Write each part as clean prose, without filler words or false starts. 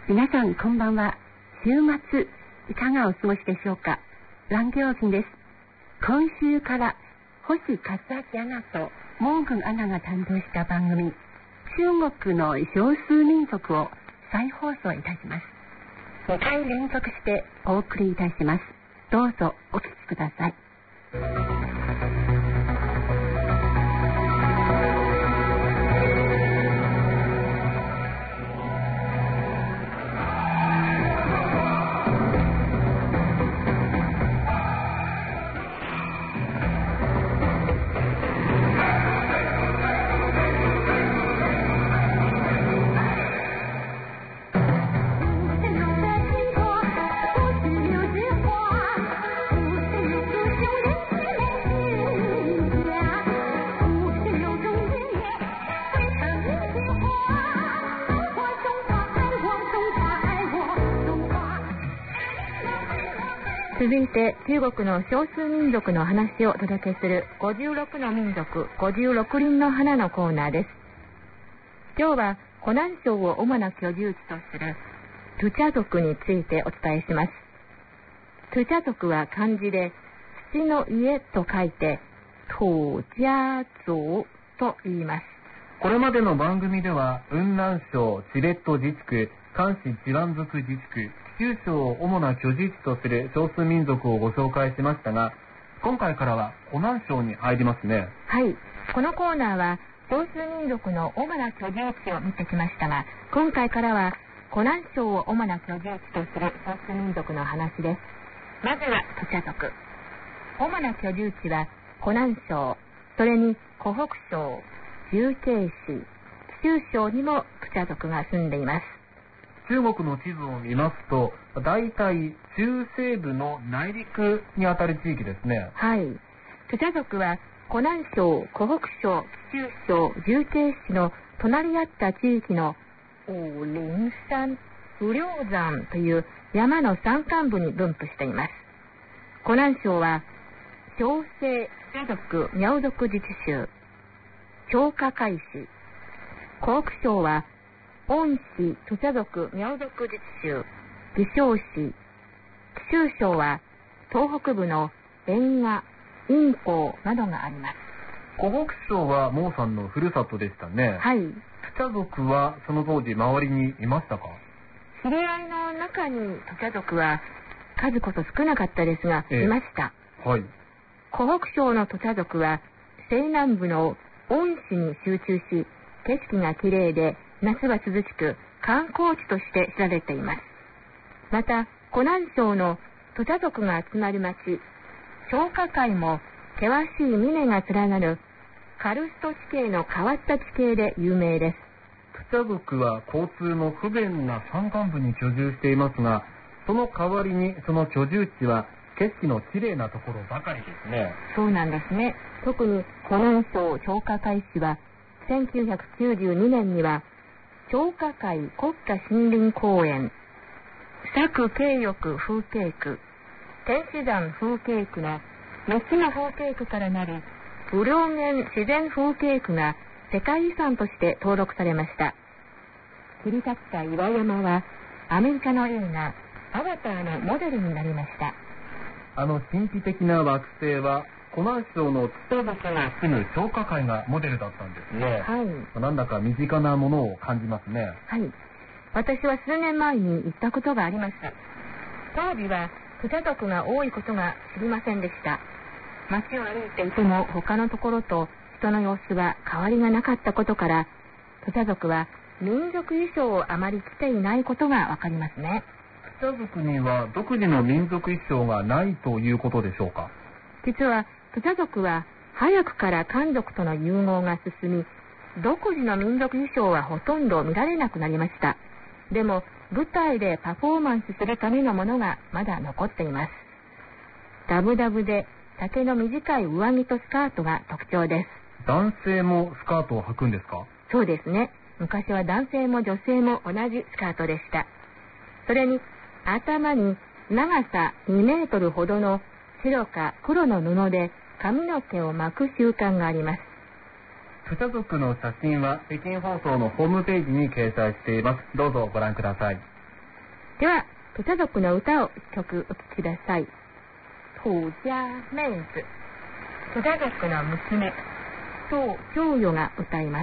皆さんこんばんは。週末いかがお過ごしでしょうか。蘭行人です。今週から星勝明アナとモーグンアナが担当した番組、中国の少数民族を再放送いたします。2回連続してお送りいたします。どうぞお聞きください。続いて中国の少数民族の話をお届けする56の民族56輪の花のコーナーです。今日は湖南省を主な居住地とするトゥチャ族についてお伝えします。トゥチャ族は漢字で土の家と書いて土家族と言います。 これまでの番組では雲南省チベット自治区、漢市ジワン族自治区、九州を主な居住地とする少数民族をご紹介しましたが、今回からは湖南省に入りますね。 はい、このコーナーは少数民族の主な居住地を見てきましたが、今回からは湖南省を主な居住地とする少数民族の話です。まずはトゥチャ族。主な居住地は湖南省、それに湖北省、重慶市、貴州省にもトゥチャ族が住んでいます。 中国の地図を見ますと、大体中西部の内陸にあたる地域ですね。 はい。トゥチャ族は湖南省、湖北省、貴州省、重慶市の隣り合った地域の武陵山、武陵山という山の山間部に分布しています。湖南省は小西トゥチャ族苗族自治州、張家界市。湖北省は恩市トゥチャ族苗族自治州、義昌市。貴州省は東北部の延賀、陰港などがあります。 湖北省はモーさんのふるさとでしたね。 はい。 トゥチャ族はその当時周りにいましたか？ 知り合いの中にトゥチャ族は数こそ少なかったですが、いました。 はい。 湖北省のトゥチャ族は西南部の恩市に集中し、景色がきれいで夏は涼しく観光地として知られています。また湖南省のトゥチャ族が集まる町、張家界も険しい峰が連なるカルスト地形の変わった地形で有名です。 トゥチャ族は交通の不便な山間部に居住していますが、その代わりにその居住地は景色のきれいなところばかりですね。 そうなんですね。特に湖南省張家界市は1992年には張家界国家森林公園、佐久景翼風景区、天子山風景区の3つの風景区からなる武陵源自然風景区が世界遺産として登録されました。切り立った岩山はアメリカの映画アバターのモデルになりました。 神秘的な惑星は湖南省のトゥチャ族が住む張家界がモデルだったんですね。 はい。 なんだか身近なものを感じますね。 はい。私は数年前に行ったことがあります。当時はトゥチャ族が多いことが知りませんでした。街を歩いていても他のところと人の様子は変わりがなかったことから、トゥチャ族は民族衣装をあまり着ていないことがわかりますね。 トゥチャ族には独自の民族衣装がないということでしょうか？ 実はトゥチャ族は早くから漢族との融合が進み、独自の民族衣装はほとんど見られなくなりました。でも舞台でパフォーマンスするためのものがまだ残っています。ダブダブで丈の短い上着とスカートが特徴です。 男性もスカートを履くんですか？ そうですね。昔は男性も女性も同じスカートでした。それに頭に長さ2メートルほどの白か黒の布で髪の毛を巻く習慣があります。 トゥチャ族の写真は北京放送のホームページに掲載しています。どうぞご覧ください。 では、土家族の歌を一曲お聴きください。土家妹子、土家族の娘、宋教友が歌います。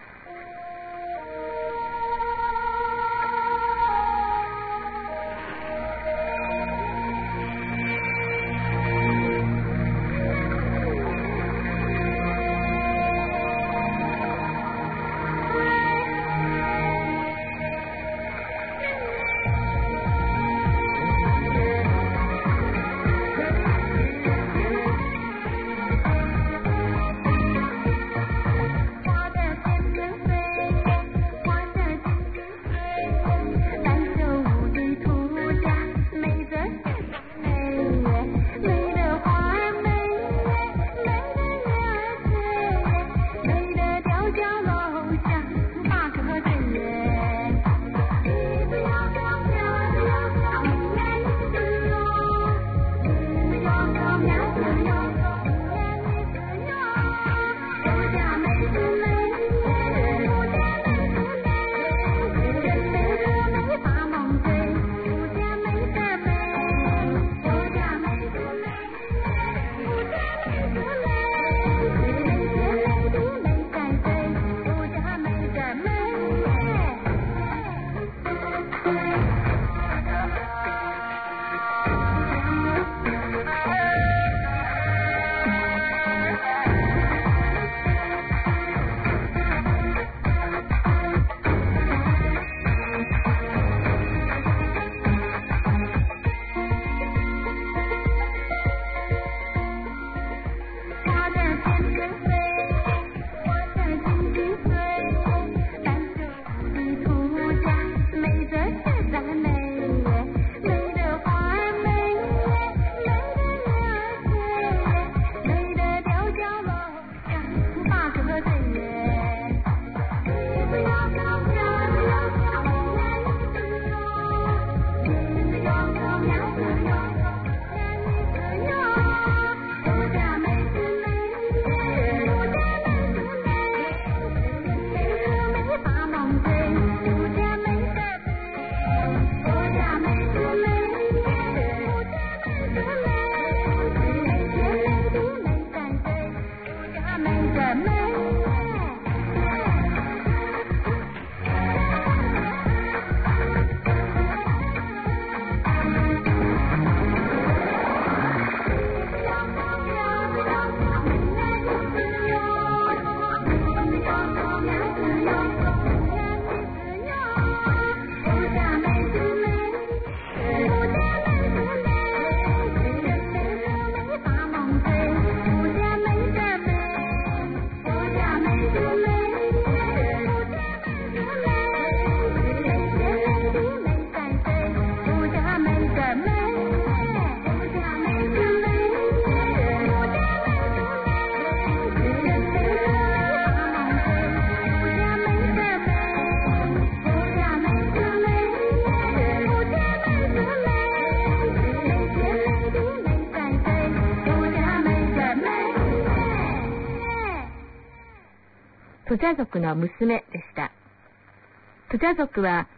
土家族の娘でした。土家族は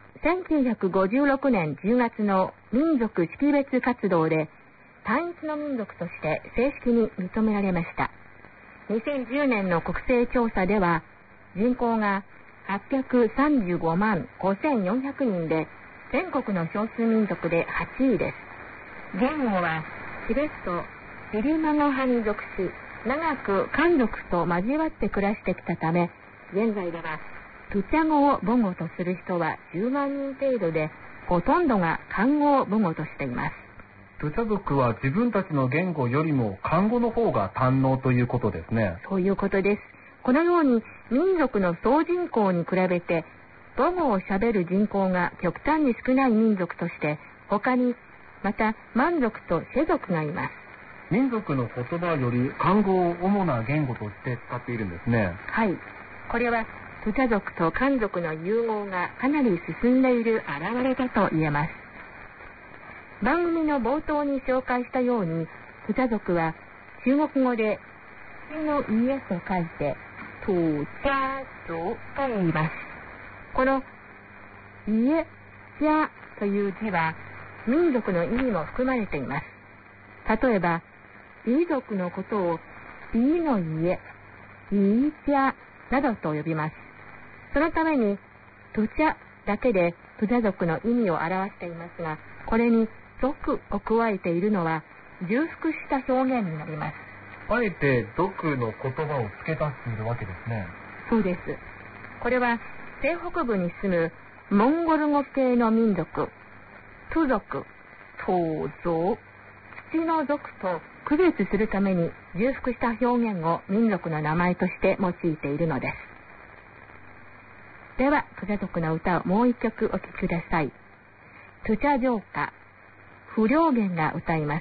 1956年10月の民族識別活動で単一の民族として正式に認められました。2010年の国勢調査では人口が835万5400人で全国の少数民族で8位です。言語はチベット、ビリマゴ派に属し、長く漢族と交わって暮らしてきたため、現在では土家語を母語とする人は10万人程度で、ほとんどが漢語を母語としています。 土家族は自分たちの言語よりも漢語の方が堪能ということですね。 そういうことです。このように民族の総人口に比べて母語をしゃべる人口が極端に少ない民族として他にまた満族と世族がいます。 民族の言葉より漢語を主な言語として使っているんですね。 はい、これは土家族と漢族の融合がかなり進んでいる表れだと言えます。番組の冒頭に紹介したように土家族は中国語で土の家と書いて土家族と言います。この家、家という字は民族の意味も含まれています。例えば、イ族のことをイの家、イジャなどと呼びます。そのためにトゥチャだけでトゥジャ族の意味を表していますが、これに族を加えているのは重複した表現になります。 あえて族の言葉を付け足しているわけですね。 そうです。これは西北部に住むモンゴル語系の民族、トゥ族、ト族、土の族と区別するために重複した表現を民族の名前として用いているのです。では、トゥジャ族の歌をもう一曲お聴きください。トゥジャ城歌、不良源が歌います。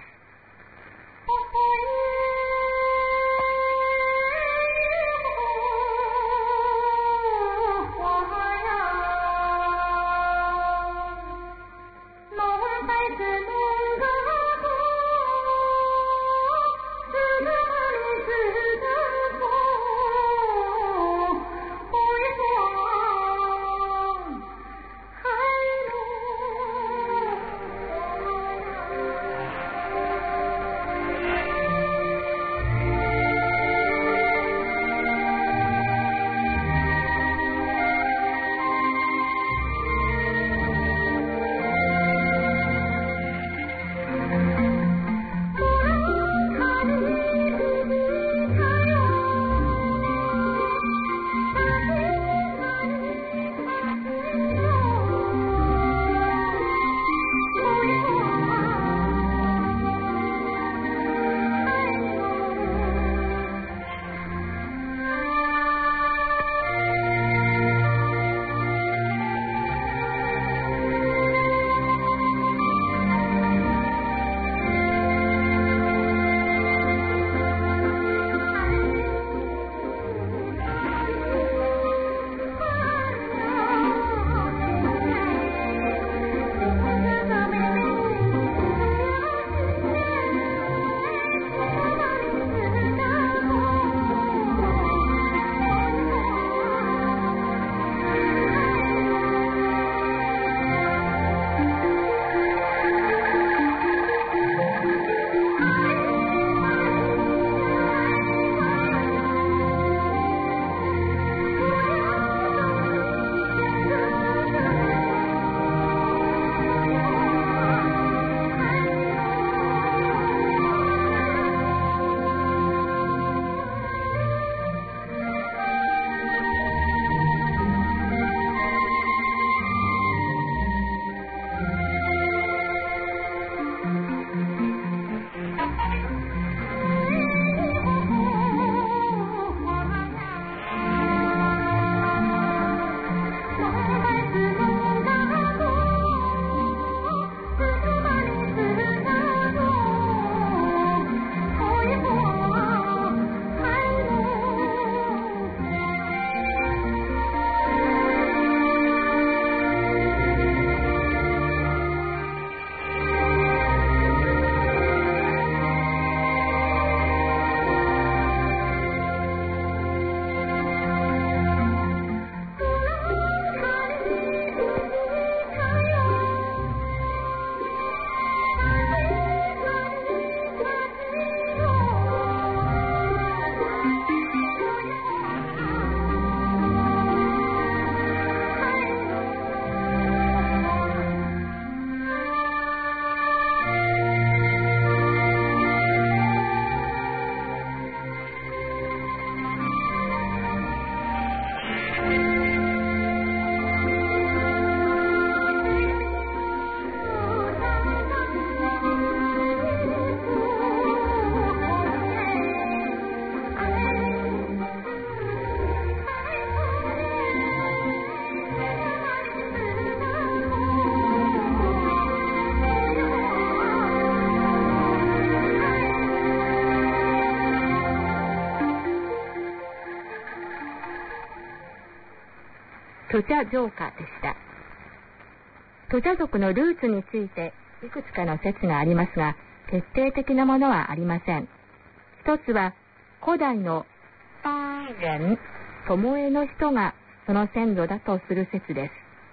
トゥチャ城下でした。トゥチャ族のルーツについていくつかの説がありますが、決定的なものはありません。一つは古代の巴人、巴の人がその先祖だとする説です。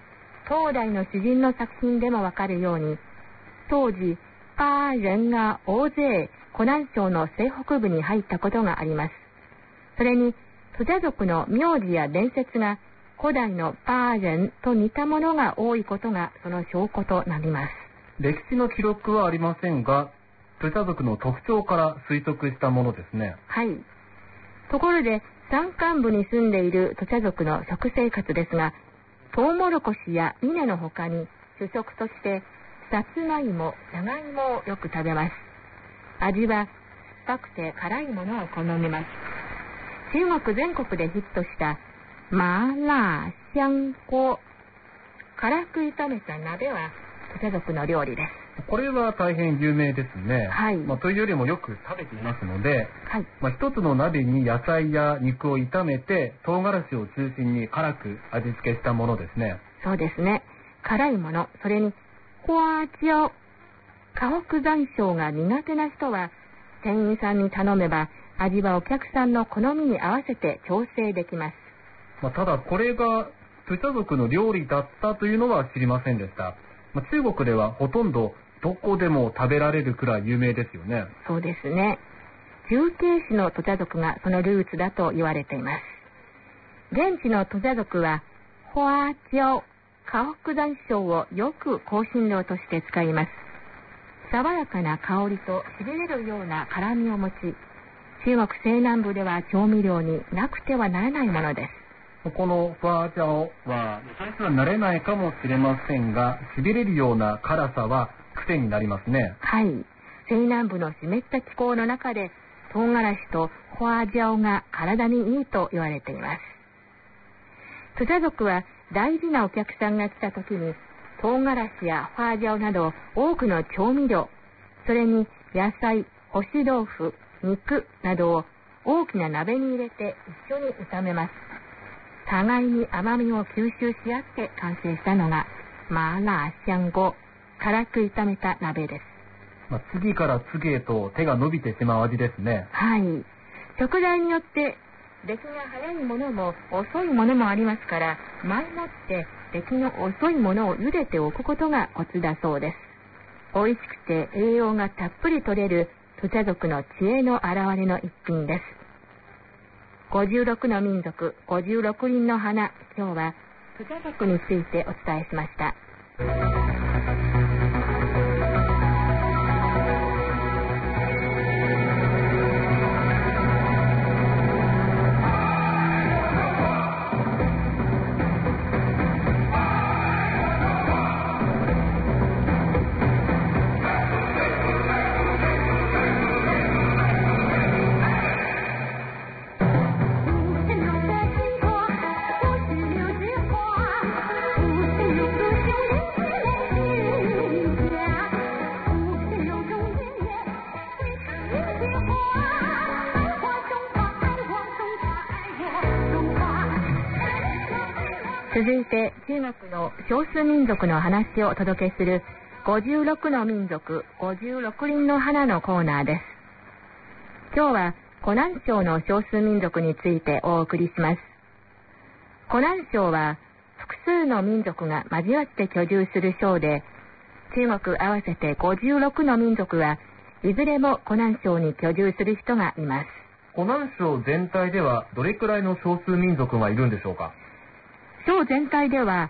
当代の詩人の作品でもわかるように、当時、巴人が大勢湖南省の西北部に入ったことがあります。それに、トジャ族の名字や伝説が古代の巴人と似たものが多いことがその証拠となります。 歴史の記録はありませんが、トジャ族の特徴から推測したものですね。 はい。ところで、山間部に住んでいるトジャ族の食生活ですが、トウモロコシや稲の他に主食としてさつまいも、じゃがいもをよく食べます。味は酸っぱくて辛いものを好みます。中国全国でヒットした麻辣香锅、辛く炒めた鍋はトジャ族の料理です。 これは大変有名ですね。 はい。 というよりもよく食べていますので、 はい。 一つの鍋に野菜や肉を炒めて唐辛子を中心に辛く味付けしたものですね。 そうですね。辛いもの、それに花椒、河北山椒が苦手な人は店員さんに頼めば味はお客さんの好みに合わせて調整できます。 ただこれがトジャ族の料理だったというのは知りませんでした。中国ではほとんどどこでも食べられるくらい有名ですよね。 そうですね。重慶市のトジャ族がそのルーツだと言われています。現地のトジャ族は花椒、河北山椒をよく香辛料として使います。爽やかな香りとしびれるような辛みを持ち、中国西南部では調味料になくてはならないものです。 この花椒は最初は慣れないかもしれませんが、しびれるような辛さは癖になりますね。 はい。西南部の湿った気候の中で唐辛子と花椒が体にいいと言われています。トジャ族は大事なお客さんが来た時に唐辛子や花椒など多くの調味料、それに野菜、干し豆腐、肉などを大きな鍋に入れて一緒に炒めます。互いに甘みを吸収し合って完成したのが麻辣香锅、辛く炒めた鍋です。 次から次へと手が伸びてしまう味ですね。 はい。食材によって出来が早いものも遅いものもありますから、前もって出来の遅いものを茹でておくことがコツだそうです。美味しくて栄養がたっぷり取れるトジャ族の知恵の表れの一品です。56の民族、56輪の花、今日はトジャ族についてお伝えしました。続いて中国の少数民族の話をお届けする56の民族56輪の花のコーナーです。今日は湖南省の少数民族についてお送りします。湖南省は複数の民族が交わって居住する省で、中国合わせて56の民族はいずれも湖南省に居住する人がいます。 湖南省全体ではどれくらいの少数民族がいるんでしょうか。 省全体では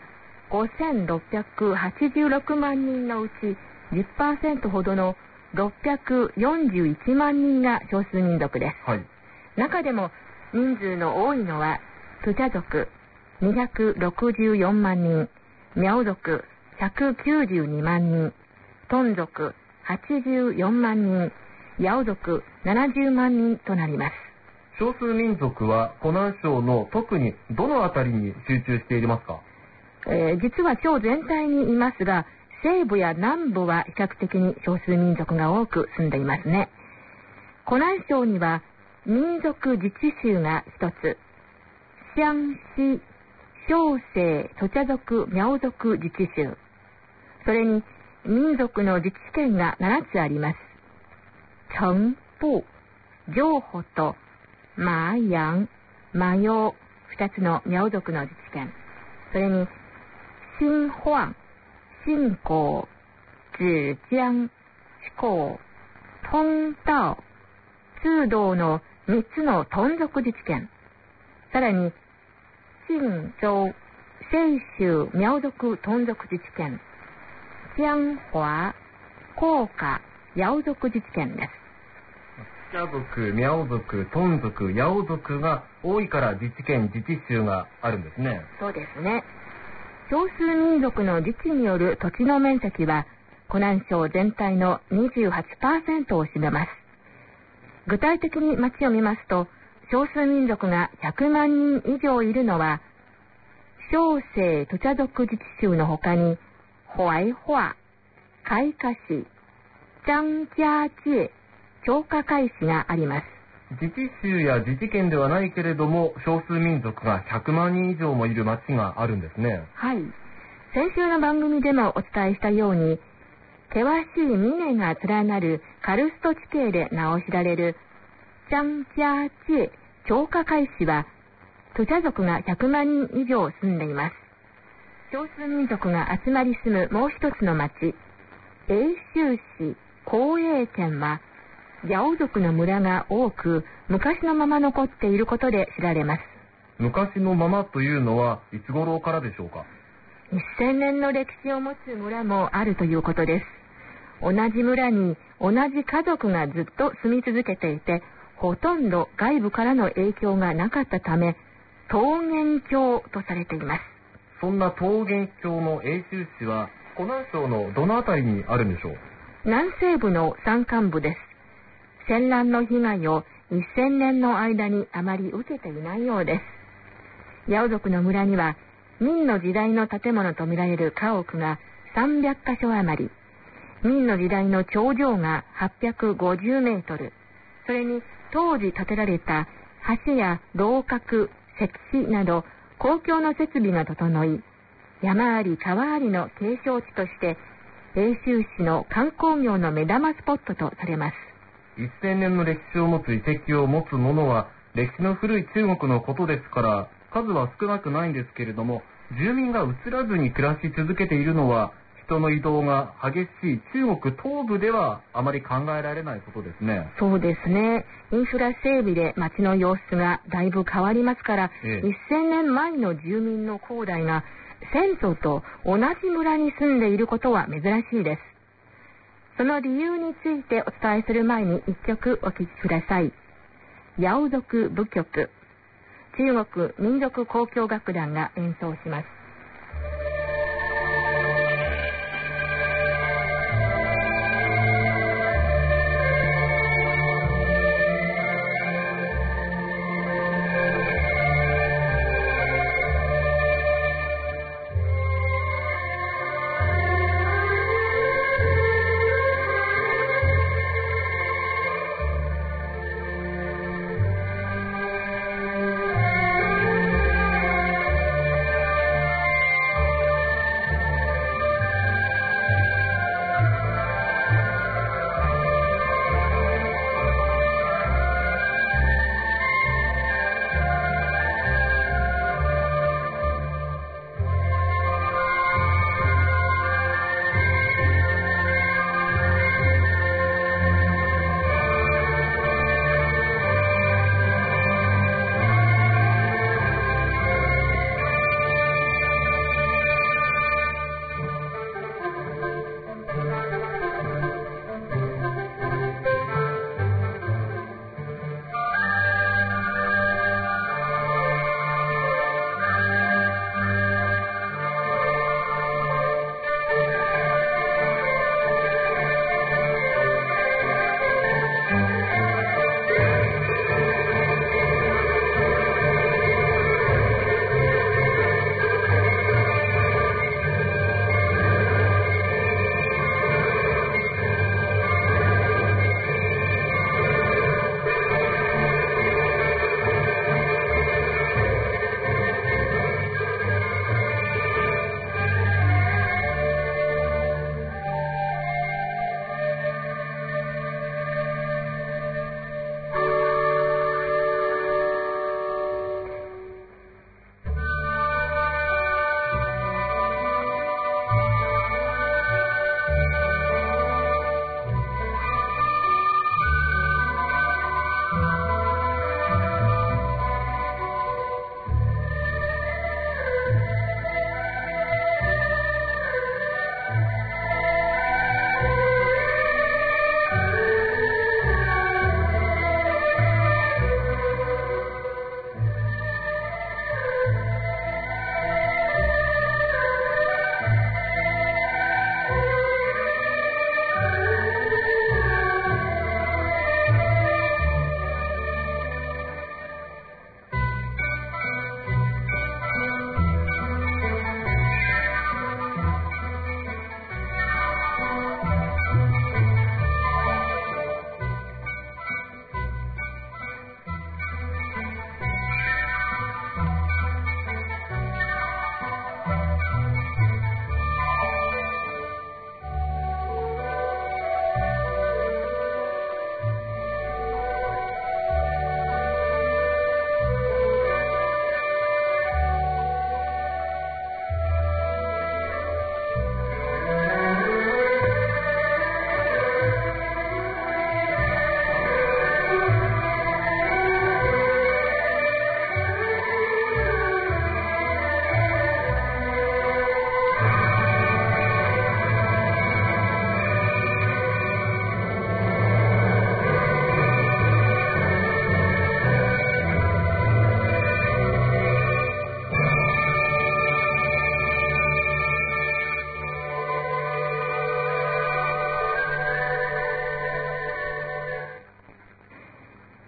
5686万人のうち 10% ほどの641万人が少数民族です。 はい。 中でも人数の多いのはトジャ族264万人、苗族192万人、トン族84万人、ヤオ族70万人となります。 少数民族は湖南省の特にどのあたりに集中していますか。 実は省全体にいますが、西部や南部は比較的に少数民族が多く住んでいますね。湖南省には民族自治州が一つ、湘西、小西、トジャ族、苗族自治州、それに民族の自治権が7つあります。成都、上海と麻陽、麻陽、2つの苗族の自治権、それに新晃、信口、芷江、四港、通道、通道の3つの屯属自治権、さらに信州、清州苗族屯属自治権、江華、甲賀、瑶族自治権です。 茶族、苗族、屯族、八尾族が多いから自治権、自治州があるんですね。 そうですね。少数民族の自治による土地の面積は湖南省全体の 28% を占めます。具体的に町を見ますと、少数民族が100万人以上いるのは、小生土茶族自治州の他に、淮化、開花市、張家界、長華街市があります。 自治州や自治県ではないけれども、少数民族が100万人以上もいる町があるんですね。 はい。先週の番組でもお伝えしたように、険しい峰が連なるカルスト地形で名を知られる張家界、長華街市は、土茶族が100万人以上住んでいます。少数民族が集まり住むもう一つの町、永州市光栄県は、八尾族の村が多く、昔のまま残っていることで知られます。 昔のままというのはいつ頃からでしょうか。 1000年の歴史を持つ村もあるということです。同じ村に同じ家族がずっと住み続けていて、ほとんど外部からの影響がなかったため、桃源郷とされています。 そんな桃源郷の永州市は湖南省のどのあたりにあるんでしょう。 南西部の山間部です。戦乱の被害を1000年の間にあまり受けていないようです。八尾族の村には明の時代の建物とみられる家屋が300カ所余り、明の時代の頂上が850メートル、それに当時建てられた橋や楼閣、石碑など公共の設備が整い、山あり川ありの景勝地として永州市の観光業の目玉スポットとされます。 1000年の歴史を持つ遺跡を持つものは歴史の古い中国のことですから数は少なくないんですけれども、住民が移らずに暮らし続けているのは人の移動が激しい中国東部ではあまり考えられないことですね。 そうですね。インフラ整備で街の様子がだいぶ変わりますから、1000年前の住民の後代が先祖と同じ村に住んでいることは珍しいです。その理由についてお伝えする前に一曲お聴きください。八尾族舞曲、中国民族交響楽団が演奏します。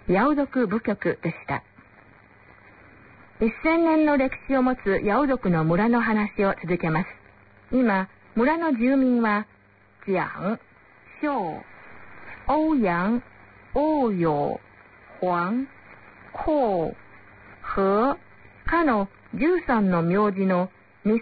ヤオ族部局でした。1000年の歴史を持つヤオ族の村の話を続けます。今、村の住民は、蒋、肖、欧陽、欧陽、黄、孔、和、かの13の名字の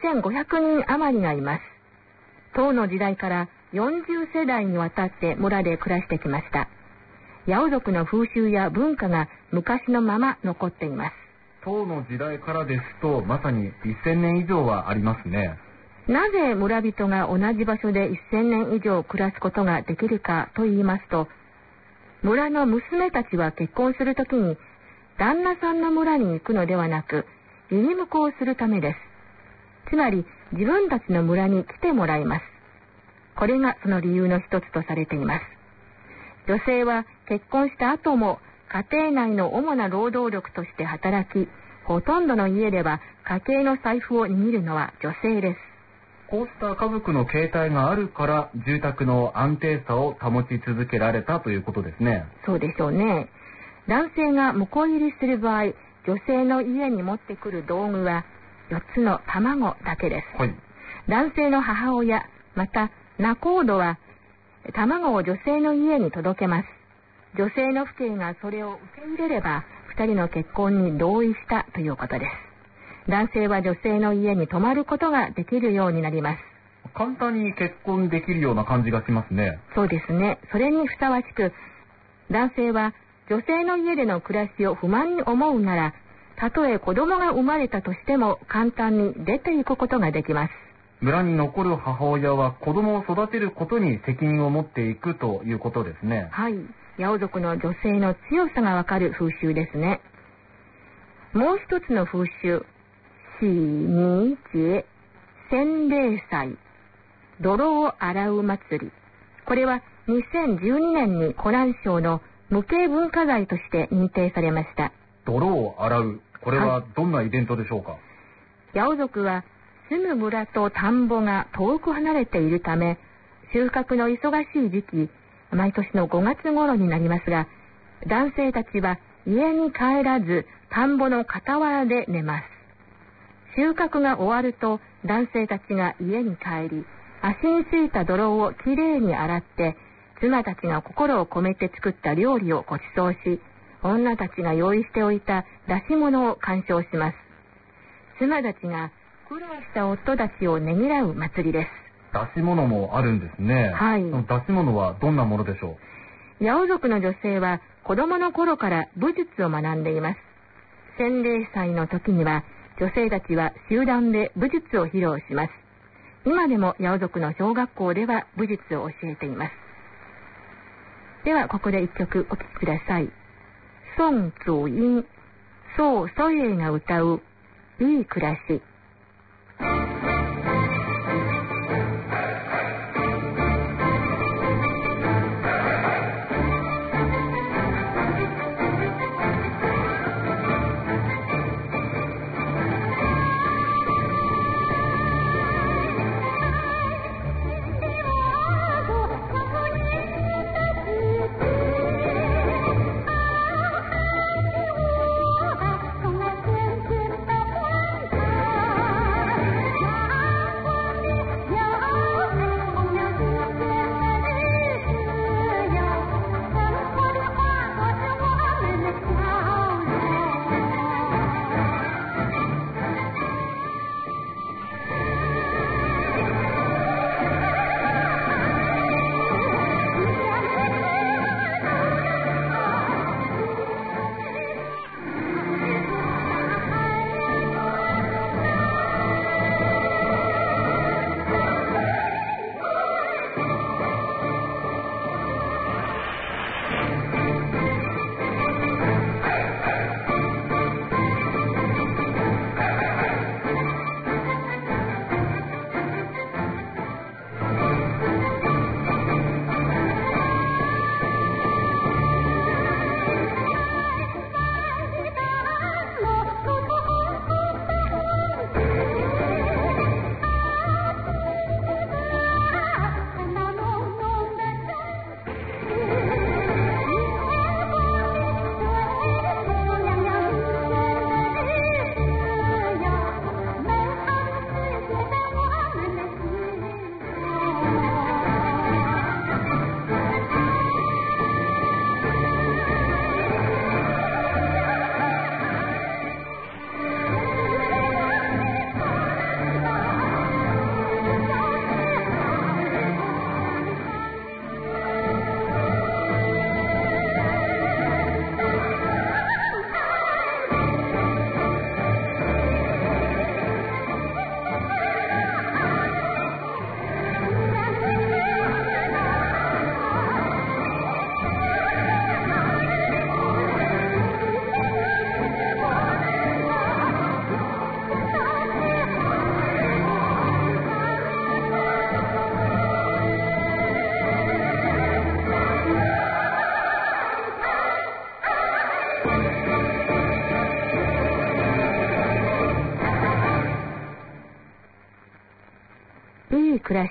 2500人余りがいます。唐の時代から40世代にわたって村で暮らしてきました。ヤオ族の風習や文化が昔のまま残っています。 唐の時代からですと、まさに1000年以上はありますね。 なぜ村人が同じ場所で1000年以上暮らすことができるかと言いますと、村の娘たちは結婚するときに旦那さんの村に行くのではなく、義務行するためです。つまり自分たちの村に来てもらいます。これがその理由の一つとされています。女性は結婚した後も家庭内の主な労働力として働き、ほとんどの家では家計の財布を握るのは女性です。 こうした家族の形態があるから、住宅の安定さを保ち続けられたということですね。 そうでしょうね。男性が婿入りする場合、女性の家に持ってくる道具は4つの卵だけです。 はい。 男性の母親、また仲人は卵を女性の家に届けます。女性の父兄がそれを受け入れれば、2人の結婚に同意したということです。男性は女性の家に泊まることができるようになります。 簡単に結婚できるような感じがしますね。 そうですね。それにふさわしく、男性は女性の家での暮らしを不満に思うなら、たとえ子供が生まれたとしても簡単に出ていくことができます。 村に残る母親は子供を育てることに責任を持っていくということですね。 はい。ヤオ族の女性の強さがわかる風習ですね。もう一つの風習、洗泥節、洗礼祭、泥を洗う祭り。これは2012年に湖南省の無形文化財として認定されました。 泥を洗う。これはどんなイベントでしょうか？ ヤオ族は住む村と田んぼが遠く離れているため、収穫の忙しい時期、毎年の5月頃になりますが、男性たちは家に帰らず田んぼの傍らで寝ます。収穫が終わると男性たちが家に帰り、足についた泥をきれいに洗って、妻たちが心を込めて作った料理をご馳走し、女たちが用意しておいた出し物を鑑賞します。妻たちが苦労した夫たちをねぎらう祭りです。 出し物もあるんですね。 はい。 その出し物はどんなものでしょう？ヤオ族の女性は子供の頃から武術を学んでいます。洗礼祭の時には女性たちは集団で武術を披露します。今でもヤオ族の小学校では武術を教えています。ではここで一曲お聴きください。宋祖英、宋祖英が歌ういい暮らし。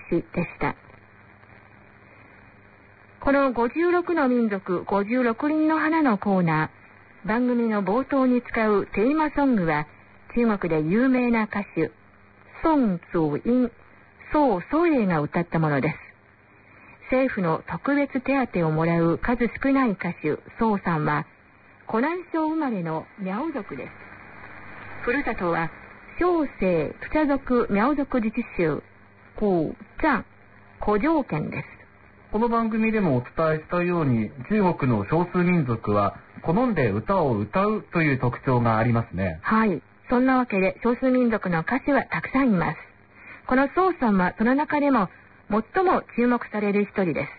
でした。この56の民族56輪の花のコーナー、番組の冒頭に使うテーマソングは中国で有名な歌手孫祖英、宋祖英が歌ったものです。政府の特別手当をもらう数少ない歌手宋さんは湖南省生まれの苗族です。ふるさとは小生プチャ族苗族自治州古藏古城県です。 この番組でもお伝えしたように、中国の少数民族は好んで歌を歌うという特徴がありますね。 はい、そんなわけで少数民族の歌手はたくさんいます。この宋さんはその中でも最も注目される一人です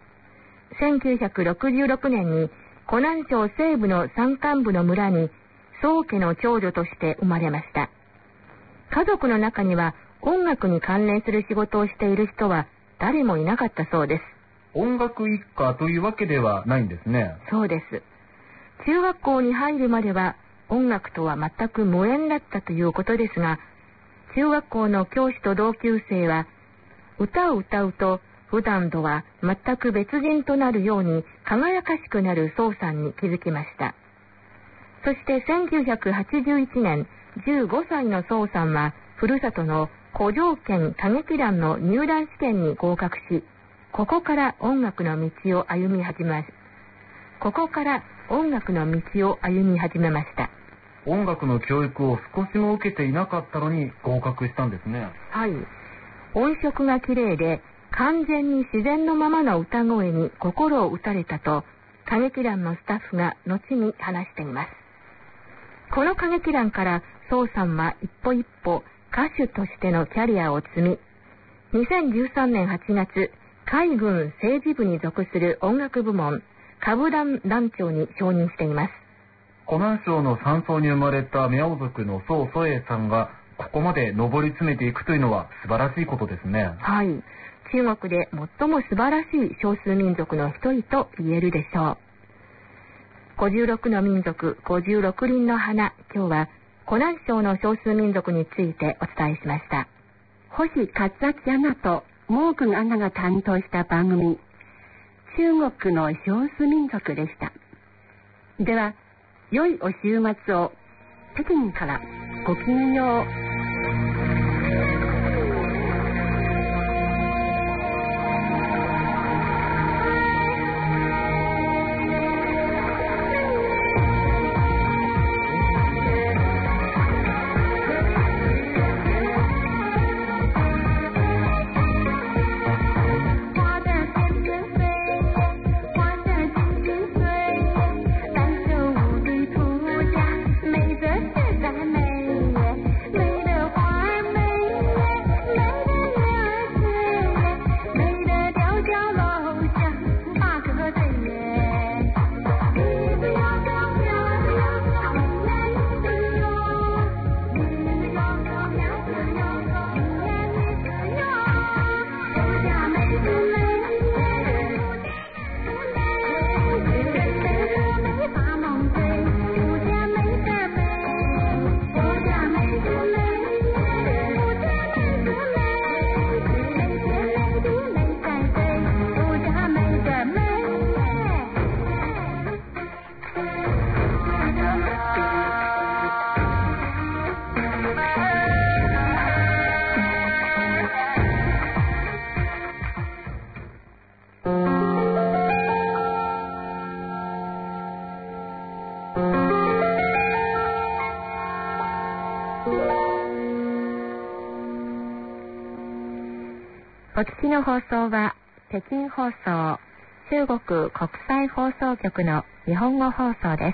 。1966年に湖南省西部の山間部の村に宋家の長女として生まれました。家族の中には音楽に関連する仕事をしている人は誰もいなかったそうです。 音楽一家というわけではないんですね。 そうです。中学校に入るまでは音楽とは全く無縁だったということですが、中学校の教師と同級生は歌を歌うと普段とは全く別人となるように輝かしくなる宋さんに気づきました。そして1981年15歳の宋さんはふるさとの古城県歌劇団の入団試験に合格し、ここから音楽の道を歩み始めました。 音楽の教育を少しも受けていなかったのに合格したんですね。 はい。音色が綺麗で完全に自然のままの歌声に心を打たれたと歌劇団のスタッフが後に話しています。この歌劇団から宋さんは一歩一歩歌手としてのキャリアを積み、2013年8月、海軍政治部に属する音楽部門歌舞団団長に承認しています。 湖南省の山荘に生まれた苗族の宋祖英さんがここまで上り詰めていくというのは素晴らしいことですね。 はい。中国で最も素晴らしい少数民族の一人と言えるでしょう。56の民族56輪の花、今日は湖南省の少数民族についてお伝えしました。星勝明アナとモー君アナが担当した番組、中国の少数民族でした。では、良いお週末を。北京からごきげんよう。お聞きの放送は北京放送、中国国際放送局の日本語放送です。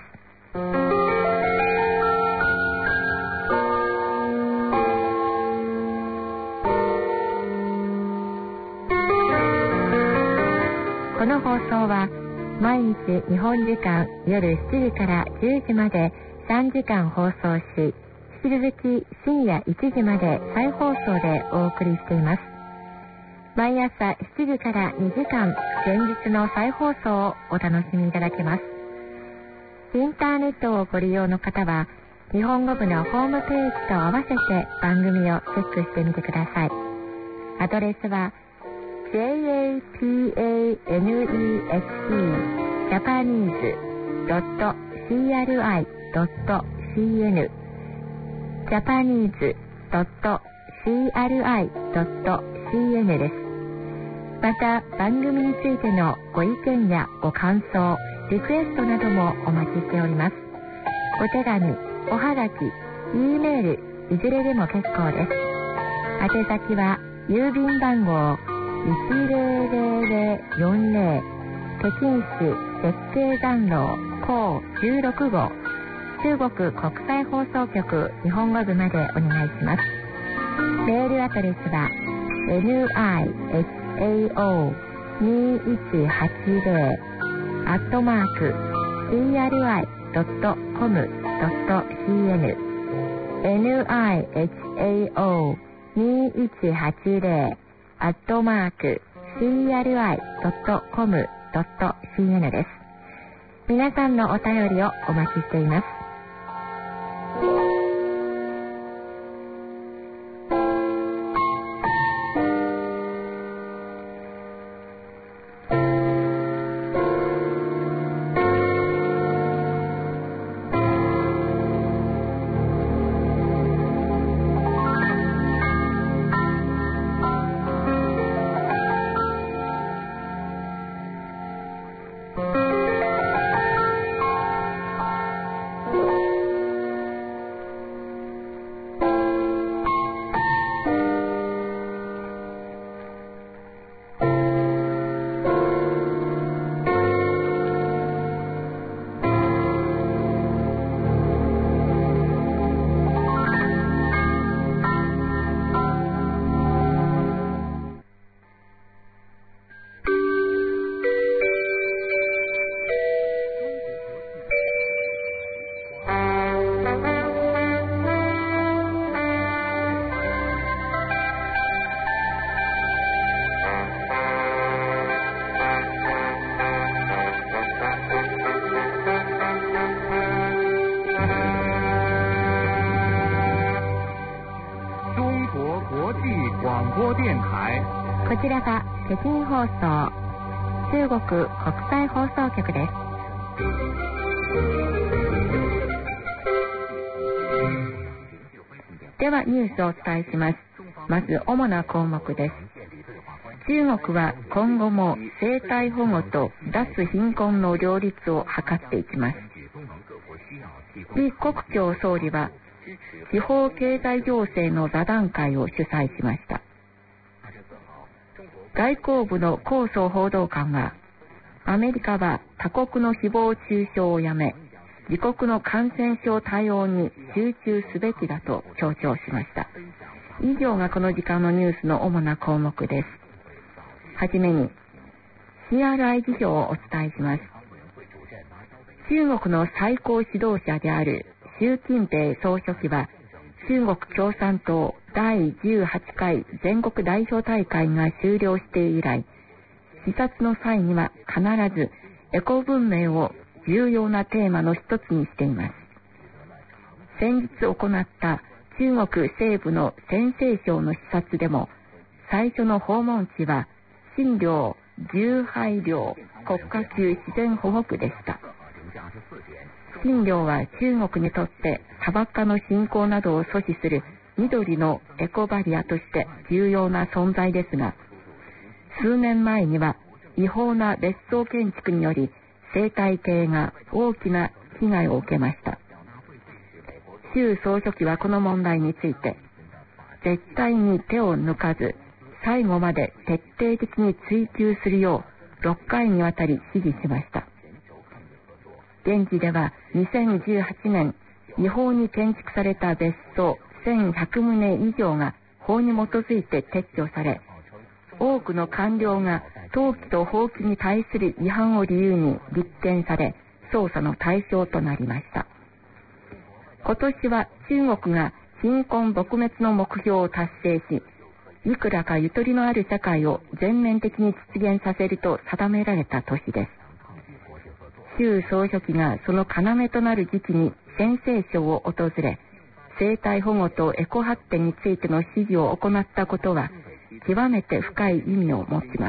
この放送は毎日日本時間夜7時から10時まで3時間放送し、引き続き深夜1時まで再放送でお送りしています。毎朝7時から2時間前日の再放送をお楽しみいただけます。インターネットをご利用の方は日本語部のホームページと合わせて番組をチェックしてみてください。アドレスは japanese.cri.cn japanese.cri.cn です。また番組についてのご意見やご感想、リクエストなどもお待ちしております。お手紙、おはがき、Eメール、いずれでも結構です。宛先は郵便番号10040北京市設計残廊甲16号中国国際放送局日本語部までお願いします。メールアドレスは nihao2180@cri.com.cn nihao2180@cri.com.cn です。皆さんのお便りをお待ちしています。こちらが北京放送中国国際放送局です。ではニュースをお伝えします。まず主な項目です。中国は今後も生態保護と脱貧困の両立を図っていきます。李克強総理は地方経済行政の座談会を主催しました。外交部の高層報道官は、アメリカは他国の誹謗中傷をやめ、自国の感染症対応に集中すべきだと強調しました。以上がこの時間のニュースの主な項目です。はじめに、CRI 事情をお伝えします。中国の最高指導者である習近平総書記は、中国共産党第18回全国代表大会が終了して以来、視察の際には必ずエコ文明を重要なテーマの一つにしています。先日行った中国西部の陝西省の視察でも、最初の訪問地は新領重廃領国家級自然保護区でした。新領は中国にとって砂漠化の進行などを阻止する緑のエコバリアとして重要な存在ですが、数年前には違法な別荘建築により生態系が大きな被害を受けました。習総書記はこの問題について、絶対に手を抜かず最後まで徹底的に追求するよう6回にわたり指示しました。現地では2018年、違法に建築された別荘1100棟以上が法に基づいて撤去され、多くの官僚が投機と放棄に対する違反を理由に立件され、捜査の対象となりました。今年は中国が貧困撲滅の目標を達成し、いくらかゆとりのある社会を全面的に実現させると定められた年です。習総書記がその要となる時期に陝西省を訪れ、生態保護とエコ発展についての指示を行ったことは、 極めて深い意味を持ちます。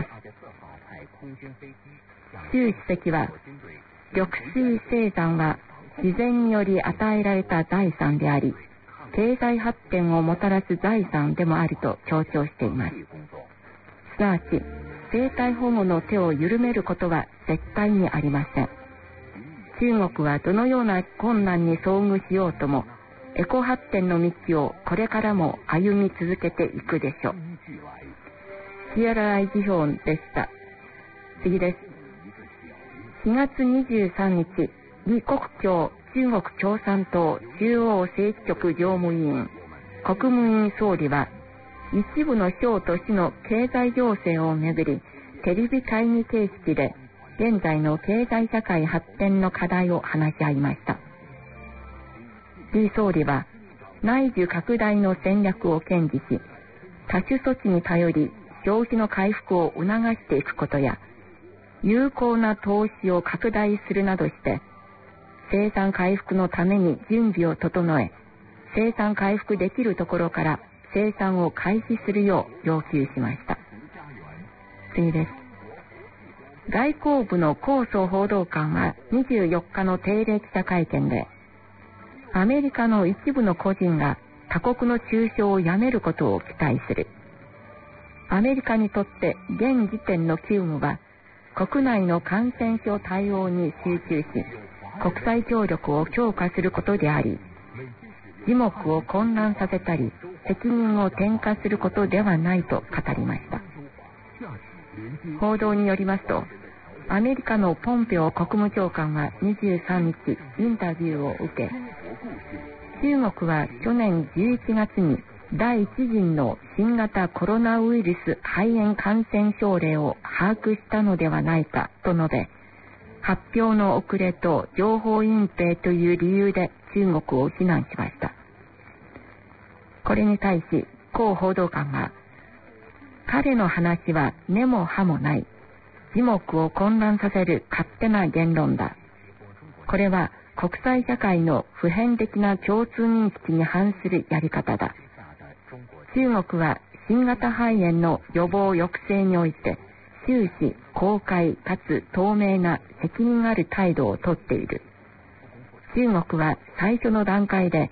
習主席は、緑水青山は自然により与えられた財産であり、経済発展をもたらす財産でもあると強調しています。すなわち、生態保護の手を緩めることは絶対にありません。中国はどのような困難に遭遇しようとも、エコ発展の道をこれからも歩み続けていくでしょう。シアラライ辞表でした。次です。4月23日、李克強中国共産党中央政治局常務委員、国務院総理は、一部の省と市の経済情勢をめぐり、テレビ会議形式で現在の経済社会発展の課題を話し合いました。李総理は、内需拡大の戦略を堅持し、多種措置に頼り消費の回復を促していくことや、有効な投資を拡大するなどして、生産回復のために準備を整え、生産回復できるところから生産を開始するよう要求しました。次です。外交部のコーソ報道官は24日の定例記者会見で、アメリカの一部の個人が他国の中傷をやめることを期待する。アメリカにとって現時点の急務は、国内の感染症対応に集中し、国際協力を強化することであり、耳目を混乱させたり、責任を転嫁することではないと語りました。報道によりますと、アメリカのポンペオ国務長官は23日インタビューを受け、中国は去年11月に第1陣の新型コロナウイルス肺炎感染症例を把握したのではないかと述べ、発表の遅れと情報隠蔽という理由で中国を非難しました。これに対し、コ報道官は、彼の話は根も葉もない、耳目を混乱させる勝手な言論だ。これは国際社会の普遍的な共通認識に反するやり方だ。中国は新型肺炎の予防抑制において終始公開かつ透明な責任ある態度をとっている。中国は最初の段階で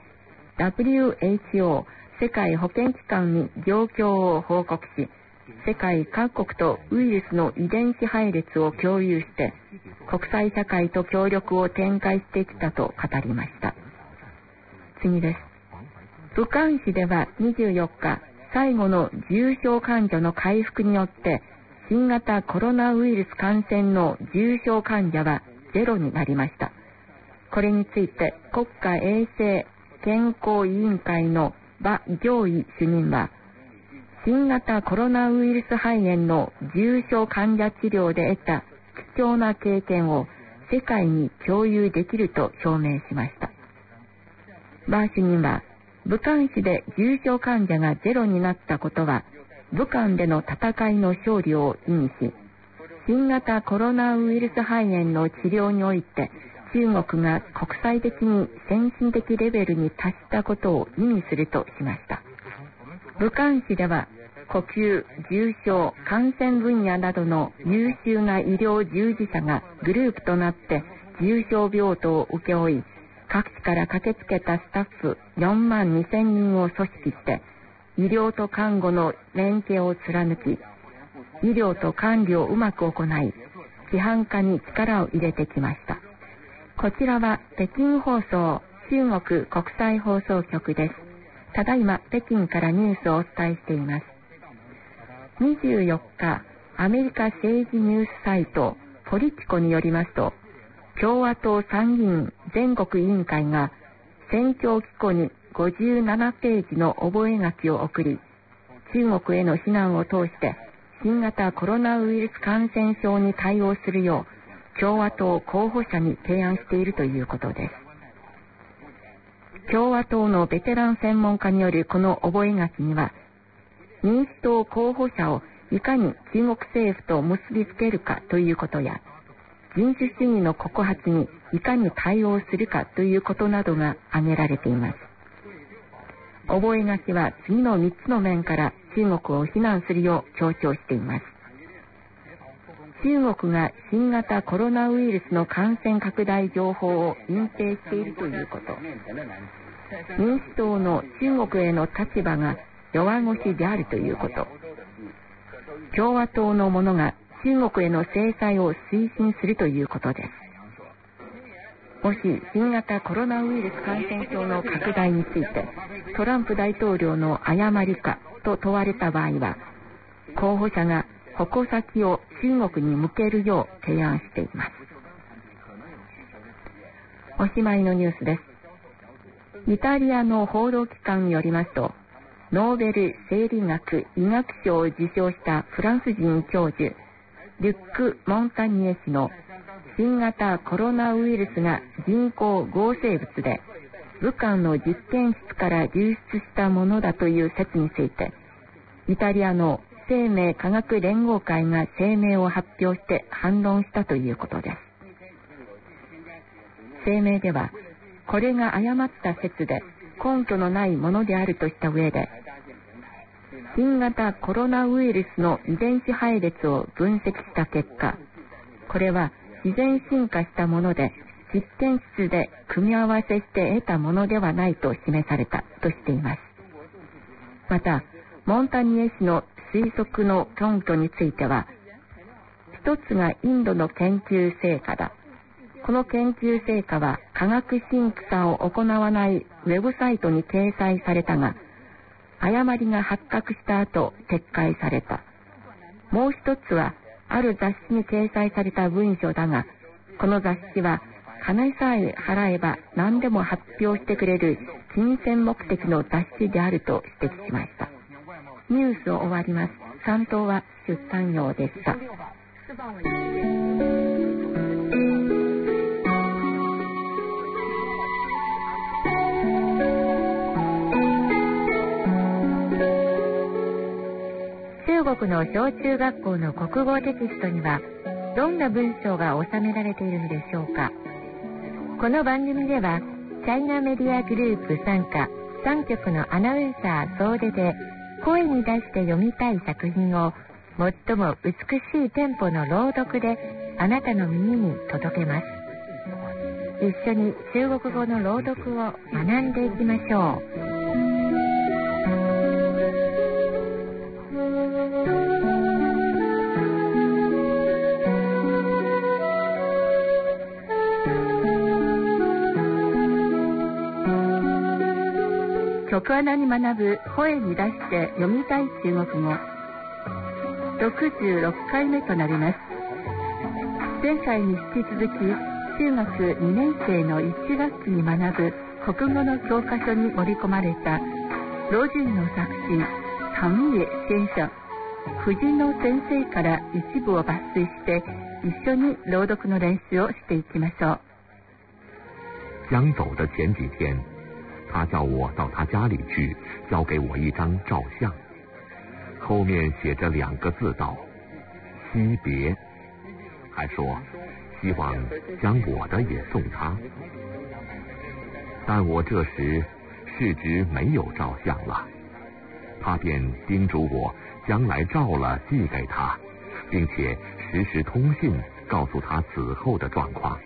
WHO 世界保健機関に状況を報告し、世界各国とウイルスの遺伝子配列を共有して国際社会と協力を展開してきたと語りました。次です。武漢市では24日、最後の重症患者の回復によって新型コロナウイルス感染の重症患者はゼロになりました。これについて国家衛生健康委員会の馬上位主任は、新型コロナウイルス肺炎の重症患者治療で得た貴重な経験を世界に共有できると表明しました。馬主任は、武漢市で重症患者がゼロになったことは、武漢での戦いの勝利を意味し、新型コロナウイルス肺炎の治療において、中国が国際的に先進的レベルに達したことを意味するとしました。武漢市では、呼吸、重症、感染分野などの優秀な医療従事者がグループとなって重症病棟を請け負い、各地から駆けつけたスタッフ4万2000人を組織して、医療と看護の連携を貫き、医療と管理をうまく行い、規範化に力を入れてきました。こちらは北京放送、中国国際放送局です。ただいま北京からニュースをお伝えしています。24日、アメリカ政治ニュースサイトポリティコによりますと、共和党参議院全国委員会が選挙機構に57ページの覚書を送り、中国への非難を通して新型コロナウイルス感染症に対応するよう共和党候補者に提案しているということです。共和党のベテラン専門家によるこの覚書には、民主党候補者をいかに中国政府と結びつけるかということや、人種主義の告発にいかに対応するかということなどが挙げられています。覚書は次の3つの面から中国を非難するよう強調しています。中国が新型コロナウイルスの感染拡大情報を隠蔽しているということ、民主党の中国への立場が弱腰であるということ、共和党の者が中国への制裁を推進するということです。もし新型コロナウイルス感染症の拡大についてトランプ大統領の誤りかと問われた場合は、候補者が矛先を中国に向けるよう提案しています。おしまいのニュースです。イタリアの報道機関によりますと、ノーベル生理学・医学賞を受賞したフランス人教授リュック・モンタニエ氏の新型コロナウイルスが人工合成物で武漢の実験室から流出したものだという説について、イタリアの生命科学連合会が声明を発表して反論したということです。声明では、これが誤った説で根拠のないものであるとした上で、新型コロナウイルスの遺伝子配列を分析した結果、これは自然進化したもので実験室で組み合わせして得たものではないと示されたとしています。また、モンタニエ氏の推測の根拠については、一つがインドの研究成果だ。この研究成果は科学審査を行わないウェブサイトに掲載されたが、誤りが発覚した後撤回された。もう一つはある雑誌に掲載された文書だが、この雑誌は金さえ払えば何でも発表してくれる金銭目的の雑誌であると指摘しました。ニュースを終わります。担当は出産業でした。中国の小中学校の国語テキストにはどんな文章が収められているのでしょうか。この番組ではチャイナメディアグループ傘下3局のアナウンサー総出で声に出して読みたい作品を最も美しいテンポの朗読であなたの耳に届けます。一緒に中国語の朗読を学んでいきましょう。局アナに学ぶ声に出して読みたい中国語66回目となります。前回に引き続き中学2年生の1学期に学ぶ国語の教科書に盛り込まれた老人の作品唐烨先生藤野先生から一部を抜粋して一緒に朗読の練習をしていきましょう。 江走的前几天，他叫我到他家里去，交给我一张照相，后面写着2个字道惜别，还说希望将我的也送他。但我这时是指没有照相了，他便叮嘱我将来照了寄给他，并且实时通信告诉他此后的状况。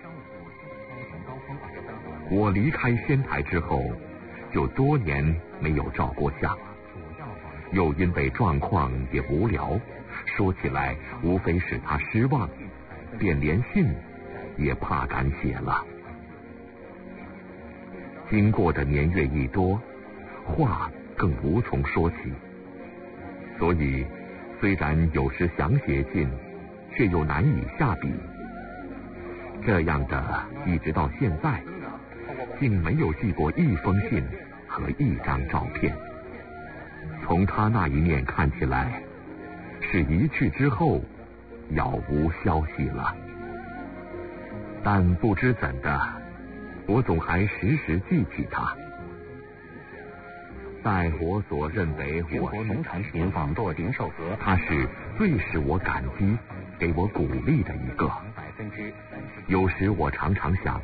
我离开仙台之后就多年没有照过相，又因为状况也无聊，说起来无非使他失望，便连信也怕敢写了。经过的年月一多，话更无从说起，所以虽然有时想写信，却又难以下笔。这样的一直到现在，竟没有寄过一封信和一张照片。从他那一面看起来，是一去之后杳无消息了。但不知怎的，我总还时时记起他。在我所认为我国农产品网络零售额，他是最使我感激、给我鼓励的一个。有时我常常想，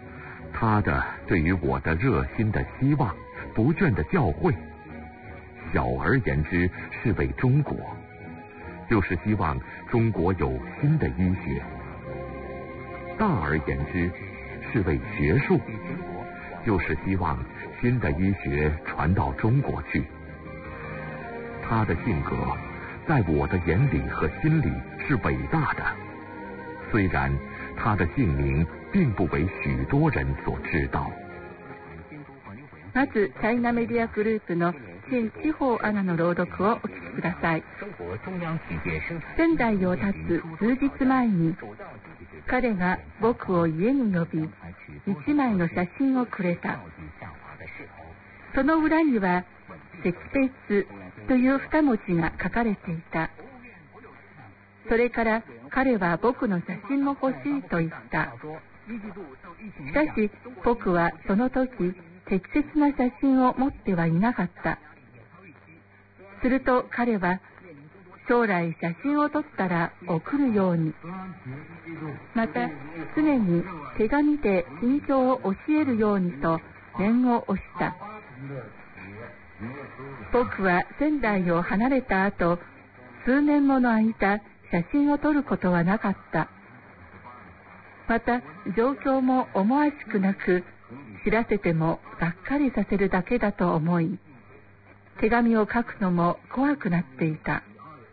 他的对于我的热心的希望、不倦的教诲， 小而言之，是为中国，就是希望中国有新的医学；大而言之，是为学术，就是希望新的医学传到中国去。他的性格在我的眼里和心里是伟大的，虽然他的姓名并不为許多人所知道。 まずチャイナメディアグループの陳地方アナの朗読をお聞きください。仙台を立つ数日前に、彼が僕を家に呼び、一枚の写真をくれた。その裏には、識別という二文字が書かれていた。それから彼は僕の写真も欲しいと言った。しかし僕はその時適切な写真を持ってはいなかった。すると彼は将来写真を撮ったら送るように、また常に手紙で近況を教えるようにと念を押した。僕は仙台を離れた後、数年もの間写真を撮ることはなかった。また状況も思わしくなく、知らせてもがっかりさせるだけだと思い、手紙を書くのも怖くなっていた。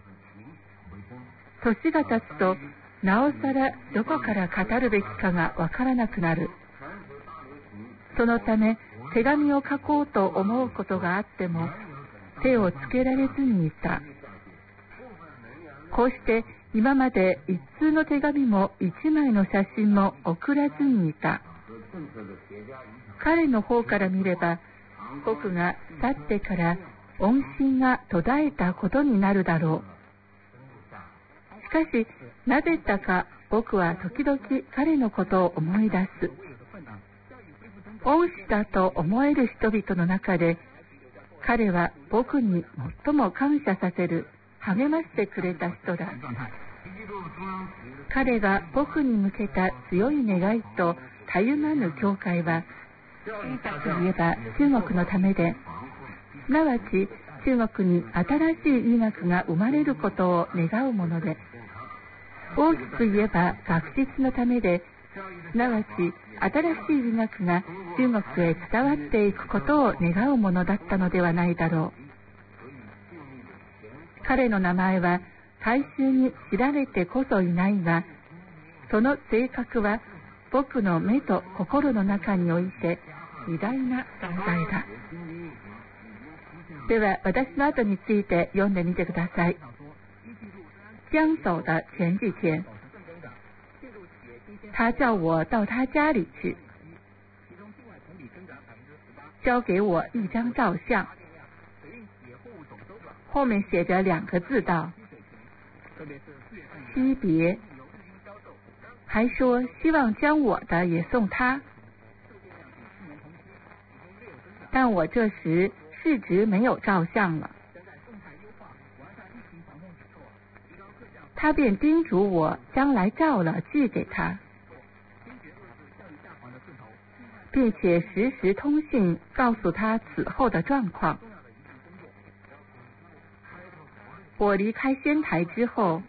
年が経つとなおさらどこから語るべきかがわからなくなる。そのため手紙を書こうと思うことがあっても手をつけられずにいた。こうして今まで一通の手紙も一枚の写真も送らずにいた。彼の方から見れば、僕が去ってから音信が途絶えたことになるだろう。しかし、なぜだか僕は時々彼のことを思い出す。恩師だと思える人々の中で、彼は僕に最も感謝させる、励ましてくれた人だ。彼が僕に向けた強い願いとたゆまぬ教会は、小さく言えば中国のためで、すなわち中国に新しい医学が生まれることを願うもので、大きく言えば学術のためで、すなわち新しい医学が中国へ伝わっていくことを願うものだったのではないだろう。彼の名前は大衆に知られてこそいないが、その性格は僕の目と心の中において偉大な存在だ。では私の後について読んでみてください。江走的前几天，他叫我到他家里去，交给我一张照相，后面写着2个字道：惜别，还说希望将我的也送他。但我这时市值没有照相了，他便叮嘱我将来照了寄给他，并且时时通信告诉他此后的状况。我离开仙台之后，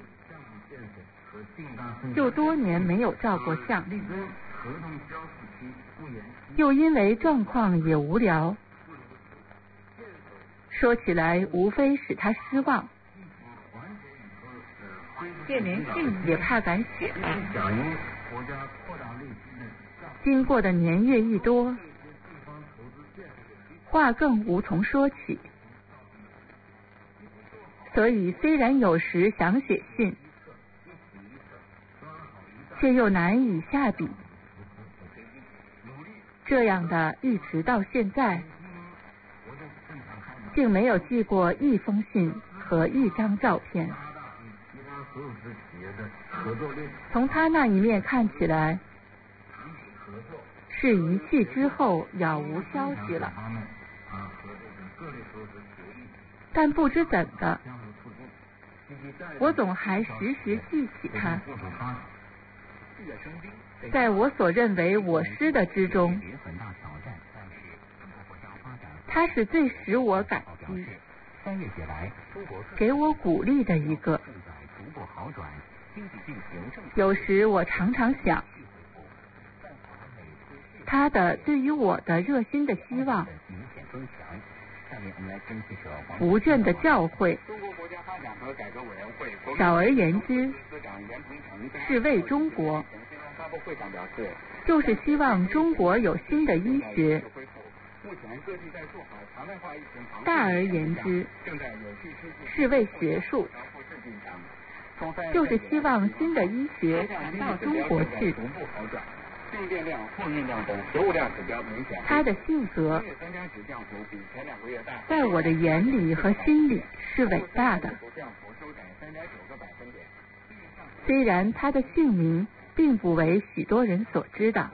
就多年没有照过相，又因为状况也无聊，说起来无非使他失望，便连信也怕敢写了。经过的年月一多，话更无从说起，所以虽然有时想写信，却又难以下笔。这样的一直到现在，竟没有寄过一封信和一张照片。从他那一面看起来，是一气之后杳无消息了。但不知怎的，我总还时时记起他。在我所认为我师的之中，他是最使我感激， 给我鼓励的一个。有时我常常想，他的对于我的热心的希望，不倦的教诲，少而言之，是为中国，就是希望中国有新的医学。大而言之，是为学术，就是希望新的医学传到中国去。他的性格在我的眼里和心里是伟大的，虽然他的姓名并不为许多人所知道。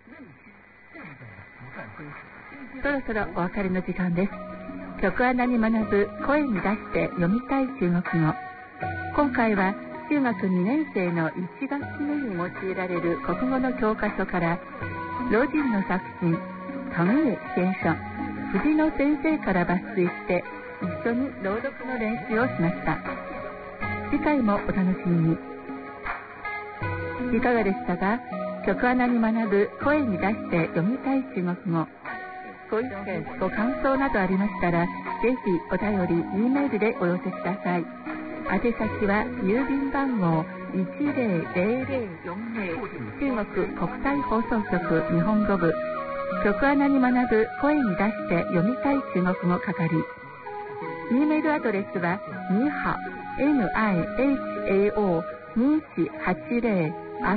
そろそろお別れの時間です。局アナに学ぶ、声に出して読みたい中国語。今回は中学2年生の1学期目に用いられる国語の教科書から老人の作品唐野先生、藤野先生から抜粋して一緒に朗読の練習をしました。次回もお楽しみに。いかがでしたか？局アナに学ぶ、声に出して読みたい中国語。ご意見ご感想などありましたら、ぜひお便り E メールでお寄せください。宛先は郵便番号 1004040 中国国際放送局日本語部、局アナに学ぶ、声に出して読みたい中国語係。E メールアドレスはには nihao2480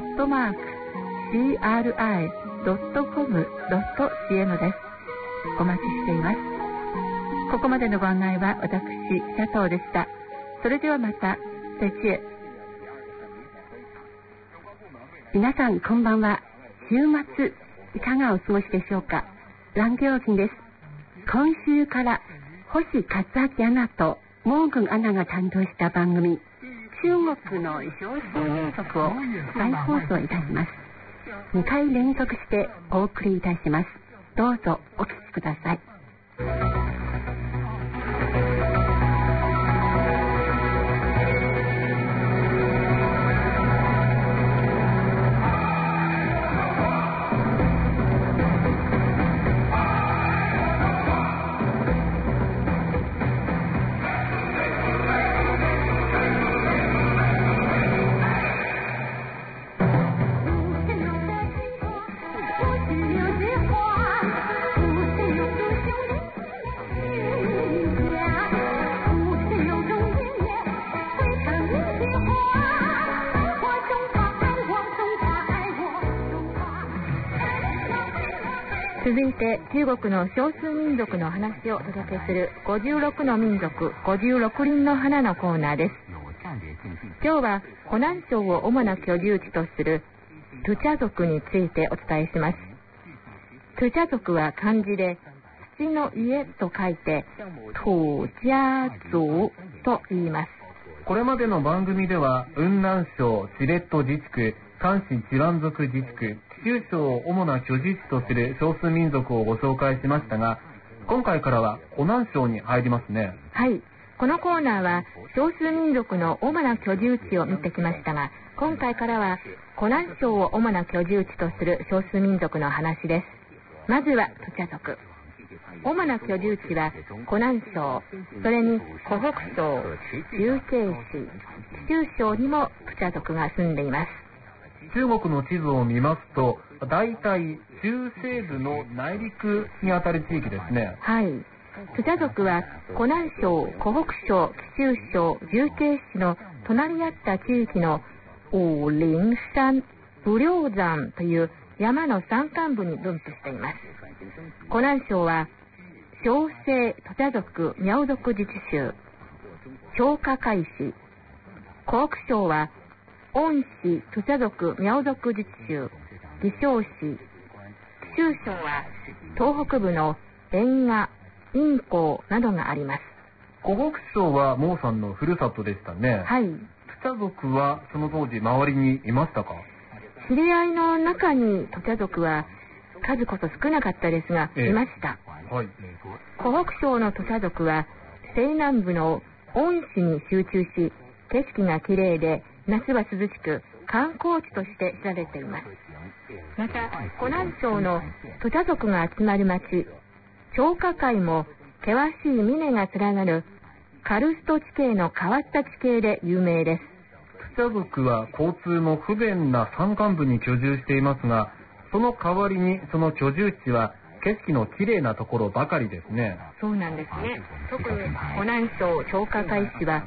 @cri.com.cn です。お待ちしています。ここまでのご案内は私、佐藤でした。それではまた。再见。皆さんこんばんは。週末いかがお過ごしでしょうか。蘭行人です。今週から星勝明アナとモーグンアナが担当した番組、中国の小説民族を再放送いたします。2回連続してお送りいたします。どうぞお聞きください。続いて中国の少数民族の話をお届けする56の民族56輪の花のコーナーです。今日は湖南省を主な居住地とするトゥチャ族についてお伝えします。トゥチャ族は漢字で土の家と書いて土家族と言います。 これまでの番組では雲南省チベット自治区、漢市チワン族自治区、貴州省を主な居住地とする少数民族をご紹介しましたが、今回からは湖南省に入りますね。 はい、このコーナーは少数民族の主な居住地を見てきましたが、今回からは湖南省を主な居住地とする少数民族の話です。まずはトゥチャ族。主な居住地は湖南省、それに湖北省、重慶市、貴州省にもトゥチャ族が住んでいます。 中国の地図を見ますと、大体中西部の内陸にあたる地域ですね。 はい。トゥチャ族は湖南省、湖北省、貴州省、重慶市の隣り合った地域の武陵山、武陵山という山の山間部に分布しています。湖南省は小西トゥチャ族苗族自治州、張家界市。湖北省は恩市トゥチャ族苗族自治州、義昌市。貴州省は東北部の延賀、陰港などがあります。 湖北省はモーさんのふるさとでしたね。 はい。 トゥチャ族はその当時周りにいましたか？ 知り合いの中にトゥチャ族は数こそ少なかったですが、いました。 はい。 湖北省のトゥチャ族は西南部の恩市に集中し、景色がきれいで夏は涼しく観光地として知られています。また湖南省のトゥチャ族が集まる町張家界も険しい峰が連なるカルスト地形の変わった地形で有名です。 トゥチャ族は交通も不便な山間部に居住していますが、その代わりにその居住地は景色のきれいなところばかりですね。 そうなんですね。特に湖南省張家界市は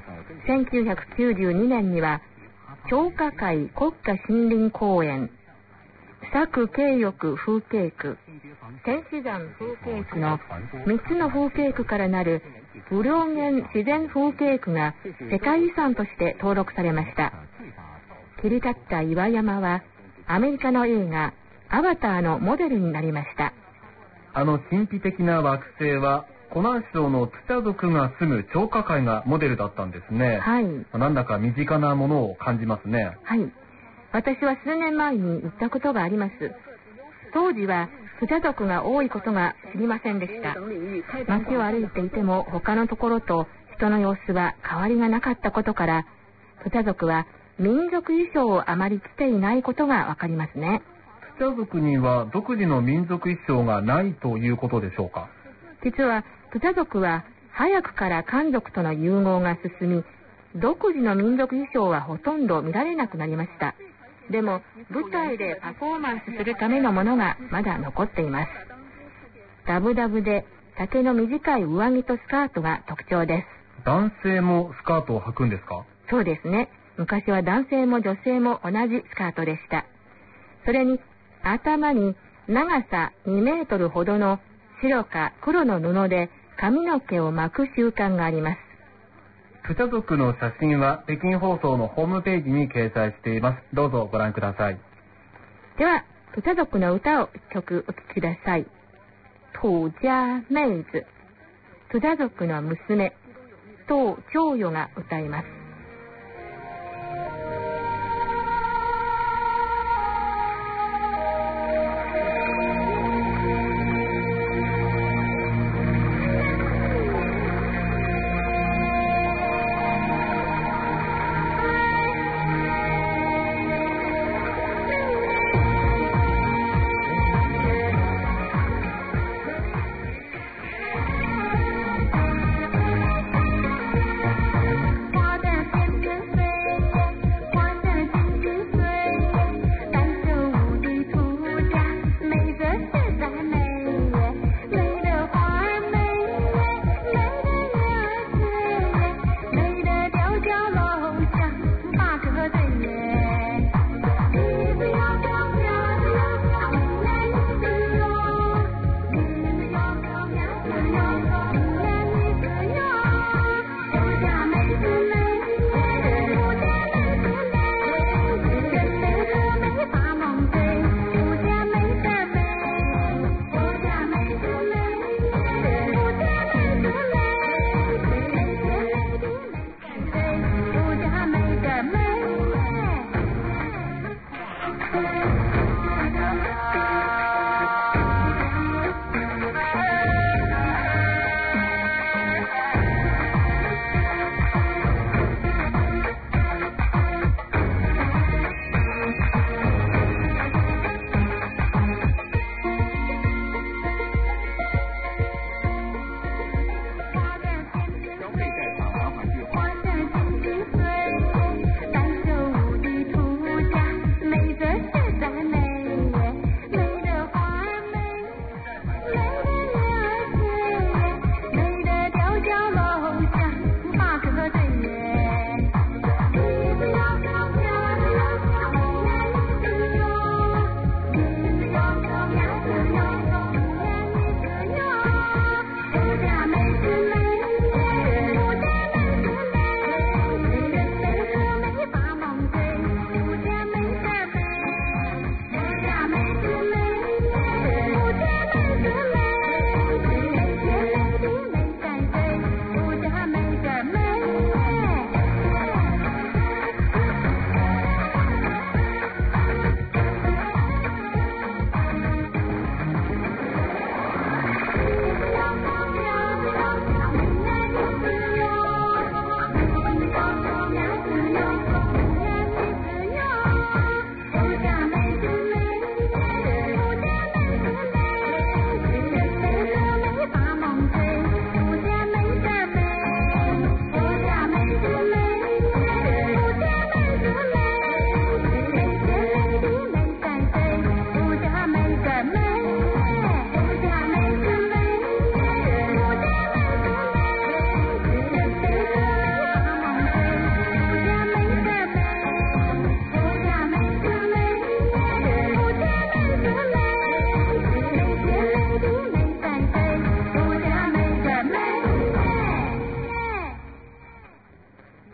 1992年には張家界国家森林公園、佐久京翼風景区、天子山風景区の3つの風景区からなる無量源自然風景区が世界遺産として登録されました。切り立った岩山はアメリカの映画アバターのモデルになりました。 神秘的な惑星は湖南省のトゥチャ族が住む張家界がモデルだったんですね。 はい。 なんだか身近なものを感じますね。 はい。私は数年前に行ったことがあります。当時はトゥチャ族が多いことが知りませんでした。街を歩いていても他のところと人の様子は変わりがなかったことから、トゥチャ族は民族衣装をあまり着ていないことがわかりますね。 トゥチャ族には独自の民族衣装がないということでしょうか。 実はトゥチャ族は早くから漢族との融合が進み、独自の民族衣装はほとんど見られなくなりました。でも舞台でパフォーマンスするためのものがまだ残っています。ダブダブで丈の短い上着とスカートが特徴です。 男性もスカートを履くんですか？ そうですね。昔は男性も女性も同じスカートでした。それに頭に長さ2メートルほどの白か黒の布で髪の毛を巻く習慣があります。 トゥチャ族の写真は北京放送のホームページに掲載しています。どうぞご覧ください。 ではトゥチャ族の歌を一曲お聴きください。土家妹子、トゥチャ族の娘、唐長余が歌います。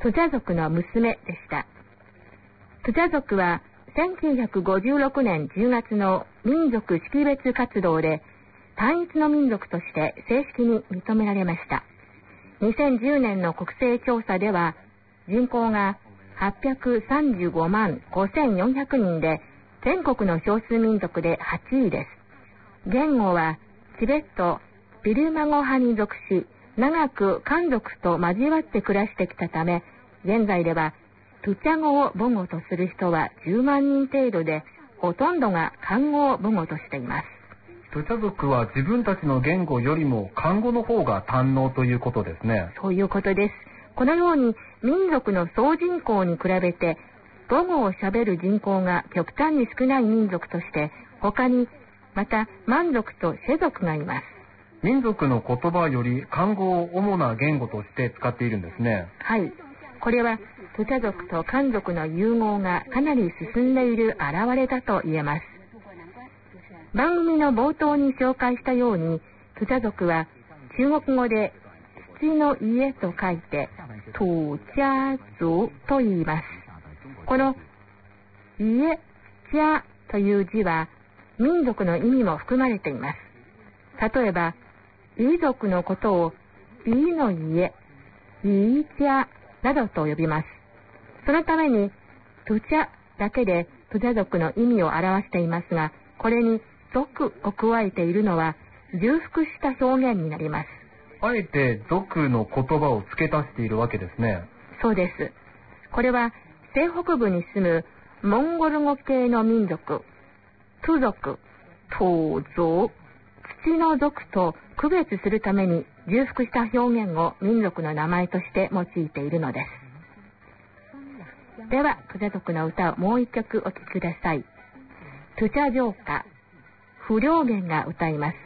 トゥチャ族の娘でした。トゥチャ族は1956年10月の民族識別活動で単一の民族として正式に認められました。2010年の国勢調査では人口が835万5400人で全国の少数民族で8位です。言語はチベット、ビルマ語派に属し、長く漢族と交わって暮らしてきたため、現在ではトゥチャ語を母語とする人は10万人程度で、ほとんどが漢語を母語としています。 トゥチャ族は自分たちの言語よりも漢語の方が堪能ということですね。 そういうことです。このように民族の総人口に比べて母語をしゃべる人口が極端に少ない民族として他にまた満族とシェ族がいます。 民族の言葉より漢語を主な言語として使っているんですね。 はい、これはトゥチャ族と漢族の融合がかなり進んでいる表れだと言えます。番組の冒頭に紹介したようにトゥチャ族は中国語で土の家と書いてトゥチャ族と言います。この家、チャという字は民族の意味も含まれています。例えばイ族のことをイの家、イチャなどと呼びます。そのためにトゥチャだけでトゥチャ族の意味を表していますが、これに族を加えているのは重複した表現になります。 あえて族の言葉を付け足しているわけですね。 そうです。これは西北部に住むモンゴル語系の民族、トゥ族、ト族、土の族と区別するために重複した表現を民族の名前として用いているのです。では、トゥチャ族の歌をもう一曲お聴きください。トゥチャ城歌、不良源が歌います。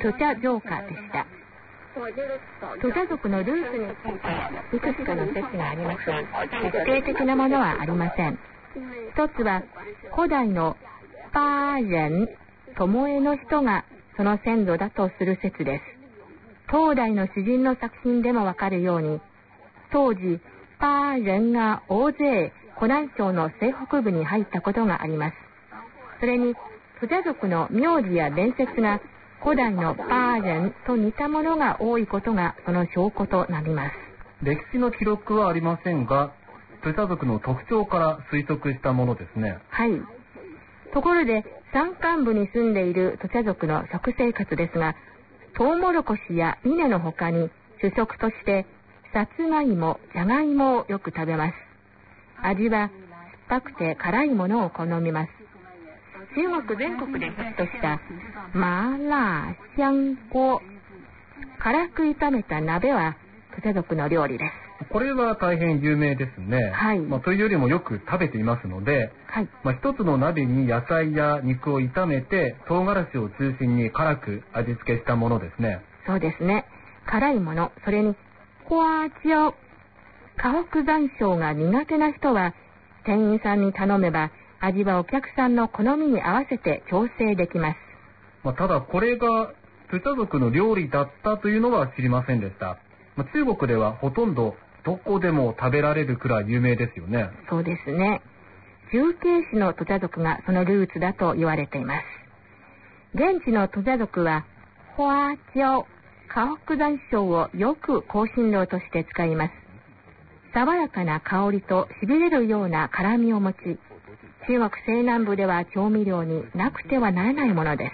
トチャ浄化でした。トチャ族のルーツについていくつかの説がありますが、決定的なものはありません。一つは古代の巴人、巴の人がその先祖だとする説です。当代の詩人の作品でもわかるように、当時巴人が大勢湖南省の西北部に入ったことがあります。それにトチャ族の名字や伝説が古代の巴人と似たものが多いことがその証拠となります。 歴史の記録はありませんが、トチャ族の特徴から推測したものですね。 はい。ところで山間部に住んでいるトチャ族の食生活ですが、トウモロコシや稲の他に主食としてさつまいも、じゃがいもをよく食べます。味は酸っぱくて辛いものを好みます。中国全国でヒットした麻辣香锅、辛く炒めた鍋はトチャ族の料理です。 これは大変有名ですね。 はい。 というよりもよく食べていますので、 はい。 一つの鍋に野菜や肉を炒めて唐辛子を中心に辛く味付けしたものですね。 そうですね。辛いもの、それに花椒、河北山椒が苦手な人は店員さんに頼めば味はお客さんの好みに合わせて調整できます。 ただこれがトチャ族の料理だったというのは知りませんでした。中国ではほとんどどこでも食べられるくらい有名ですよね。 そうですね。重慶市のトチャ族がそのルーツだと言われています。現地のトチャ族は花椒、河北山椒をよく香辛料として使います。爽やかな香りとしびれるような辛みを持ち、中国西南部では調味料になくてはならないものです。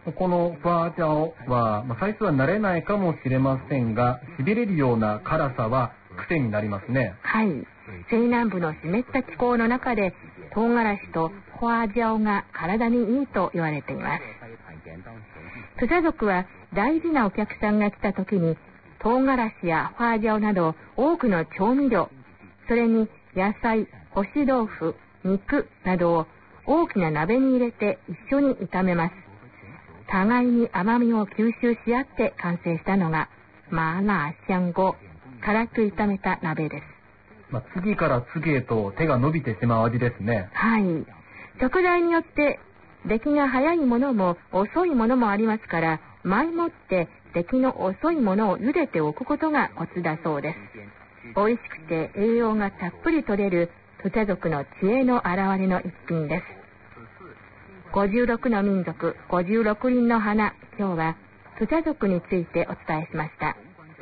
この花椒は、最初は慣れないかもしれませんが、しびれるような辛さは癖になりますね。 はい。西南部の湿った気候の中で唐辛子と花椒が体にいいと言われています。トチャ族は大事なお客さんが来た時に唐辛子や花椒など多くの調味料、それに野菜、干し豆腐、肉などを大きな鍋に入れて一緒に炒めます。互いに甘みを吸収し合って完成したのが麻辣香锅、辛く炒めた鍋です。 次から次へと手が伸びてしまう味ですね。 はい。食材によって出来が早いものも遅いものもありますから、前もって出来の遅いものを茹でておくことがコツだそうです。美味しくて栄養がたっぷり取れるトチャ族の知恵の表れの一品です。56の民族、56輪の花、今日はトチャ族についてお伝えしました。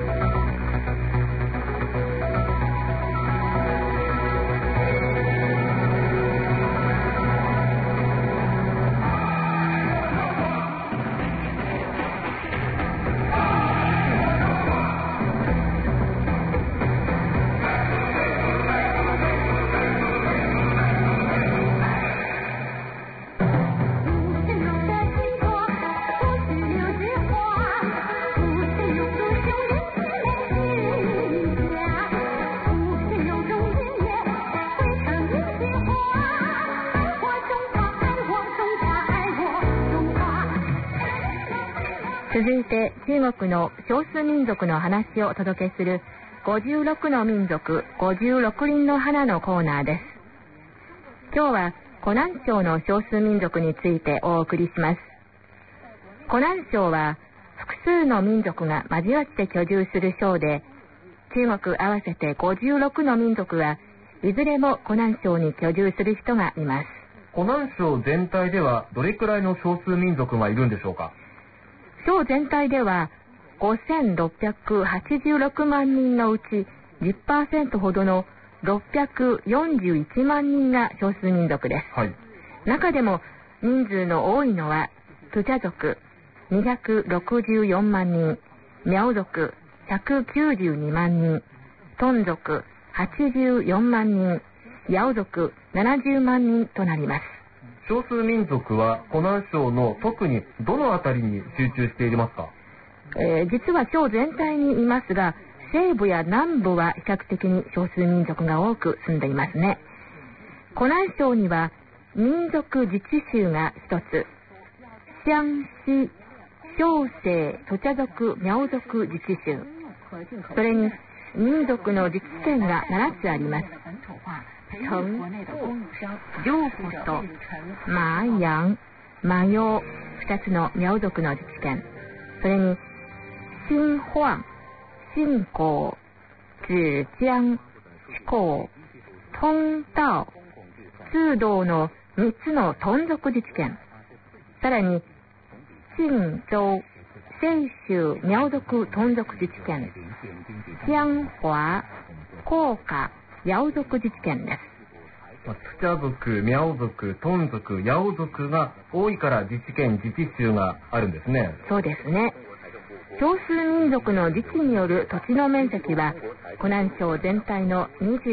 続いて中国の少数民族の話をお届けする56の民族56輪の花のコーナーです。今日は湖南省の少数民族についてお送りします。湖南省は複数の民族が交わって居住する省で、中国合わせて56の民族はいずれも湖南省に居住する人がいます。 湖南省全体ではどれくらいの少数民族がいるんでしょうか？ 省全体では5686万人のうち 10% ほどの641万人が少数民族です。 はい。 中でも人数の多いのはトチャ族264万人、苗族192万人、トン族84万人、ヤオ族70万人となります。 少数民族は湖南省の特にどのあたりに集中していますか？ 実は省全体にいますが、西部や南部は比較的に少数民族が多く住んでいますね。湖南省には民族自治州が一つ、湘西、 小生土茶族苗族自治州、それに民族の自治権が7つあります。城、上古と麻陽、麻陽2つの苗族の自治権、それに新晃、新港、芷江、四港、東道、通道の3つの屯族自治権、さらに晋州、清州苗族屯族自治権、江華、甲賀苗族自治権です。 土茶族、苗族、屯族、八尾族が多いから自治権、自治州があるんですね。 そうですね。少数民族の自治による土地の面積は湖南省全体の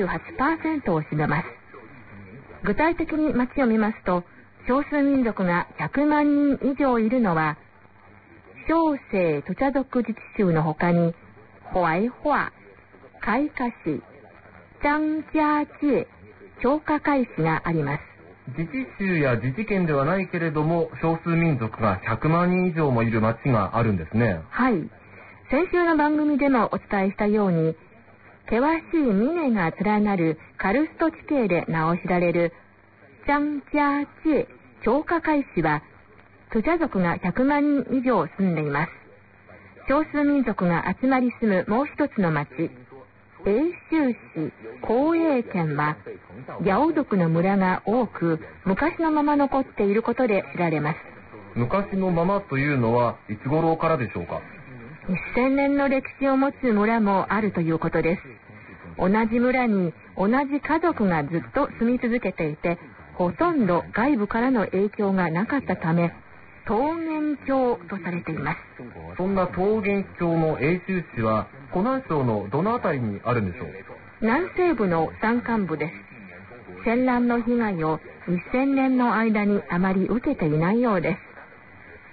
28% を占めます。具体的に町を見ますと、少数民族が100万人以上いるのは、小生土茶族自治州の他に、淮化、開華市、張家界、張家界市があります。 自治州や自治県ではないけれども、少数民族が100万人以上もいる町があるんですね。 はい。先週の番組でもお伝えしたように、険しい峰が連なるカルスト地形で名を知られる張家界、張家界市は、土茶族が100万人以上住んでいます。少数民族が集まり住むもう一つの町、永州市高栄県は、八尾族の村が多く、昔のまま残っていることで知られます。 昔のままというのはいつ頃からでしょうか ？1000年の歴史を持つ村もあるということです。同じ村に同じ家族がずっと住み続けていて、ほとんど外部からの影響がなかったため、桃源郷とされています。 そんな桃源郷の永州市は湖南省のどのあたりにあるんでしょう？ 南西部の山間部です。戦乱の被害を1000年の間にあまり受けていないようです。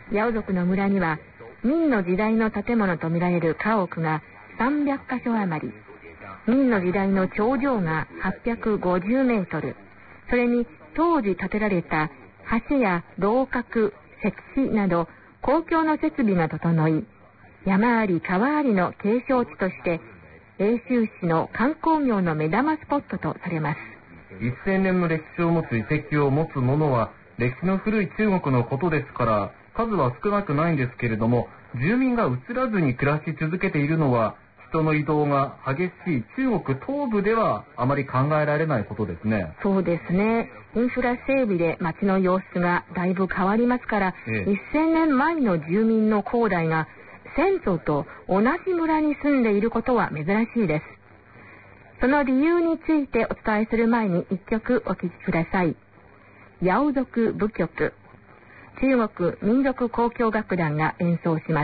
八尾族の村には明の時代の建物とみられる家屋が300カ所余り、明の時代の頂上が850メートル、それに当時建てられた橋や楼閣、設置など公共の設備が整い、山あり川ありの景勝地として永州市の観光業の目玉スポットとされます。 1000年の歴史を持つ遺跡を持つものは歴史の古い中国のことですから数は少なくないんですけれども、住民が移らずに暮らし続けているのは人の移動が激しい中国東部ではあまり考えられないことですね。 そうですね。インフラ整備で街の様子がだいぶ変わりますから、1000年前の住民の後代が先祖と同じ村に住んでいることは珍しいです。その理由についてお伝えする前に一曲お聴きください。八尾族舞曲、中国民族交響楽団が演奏します。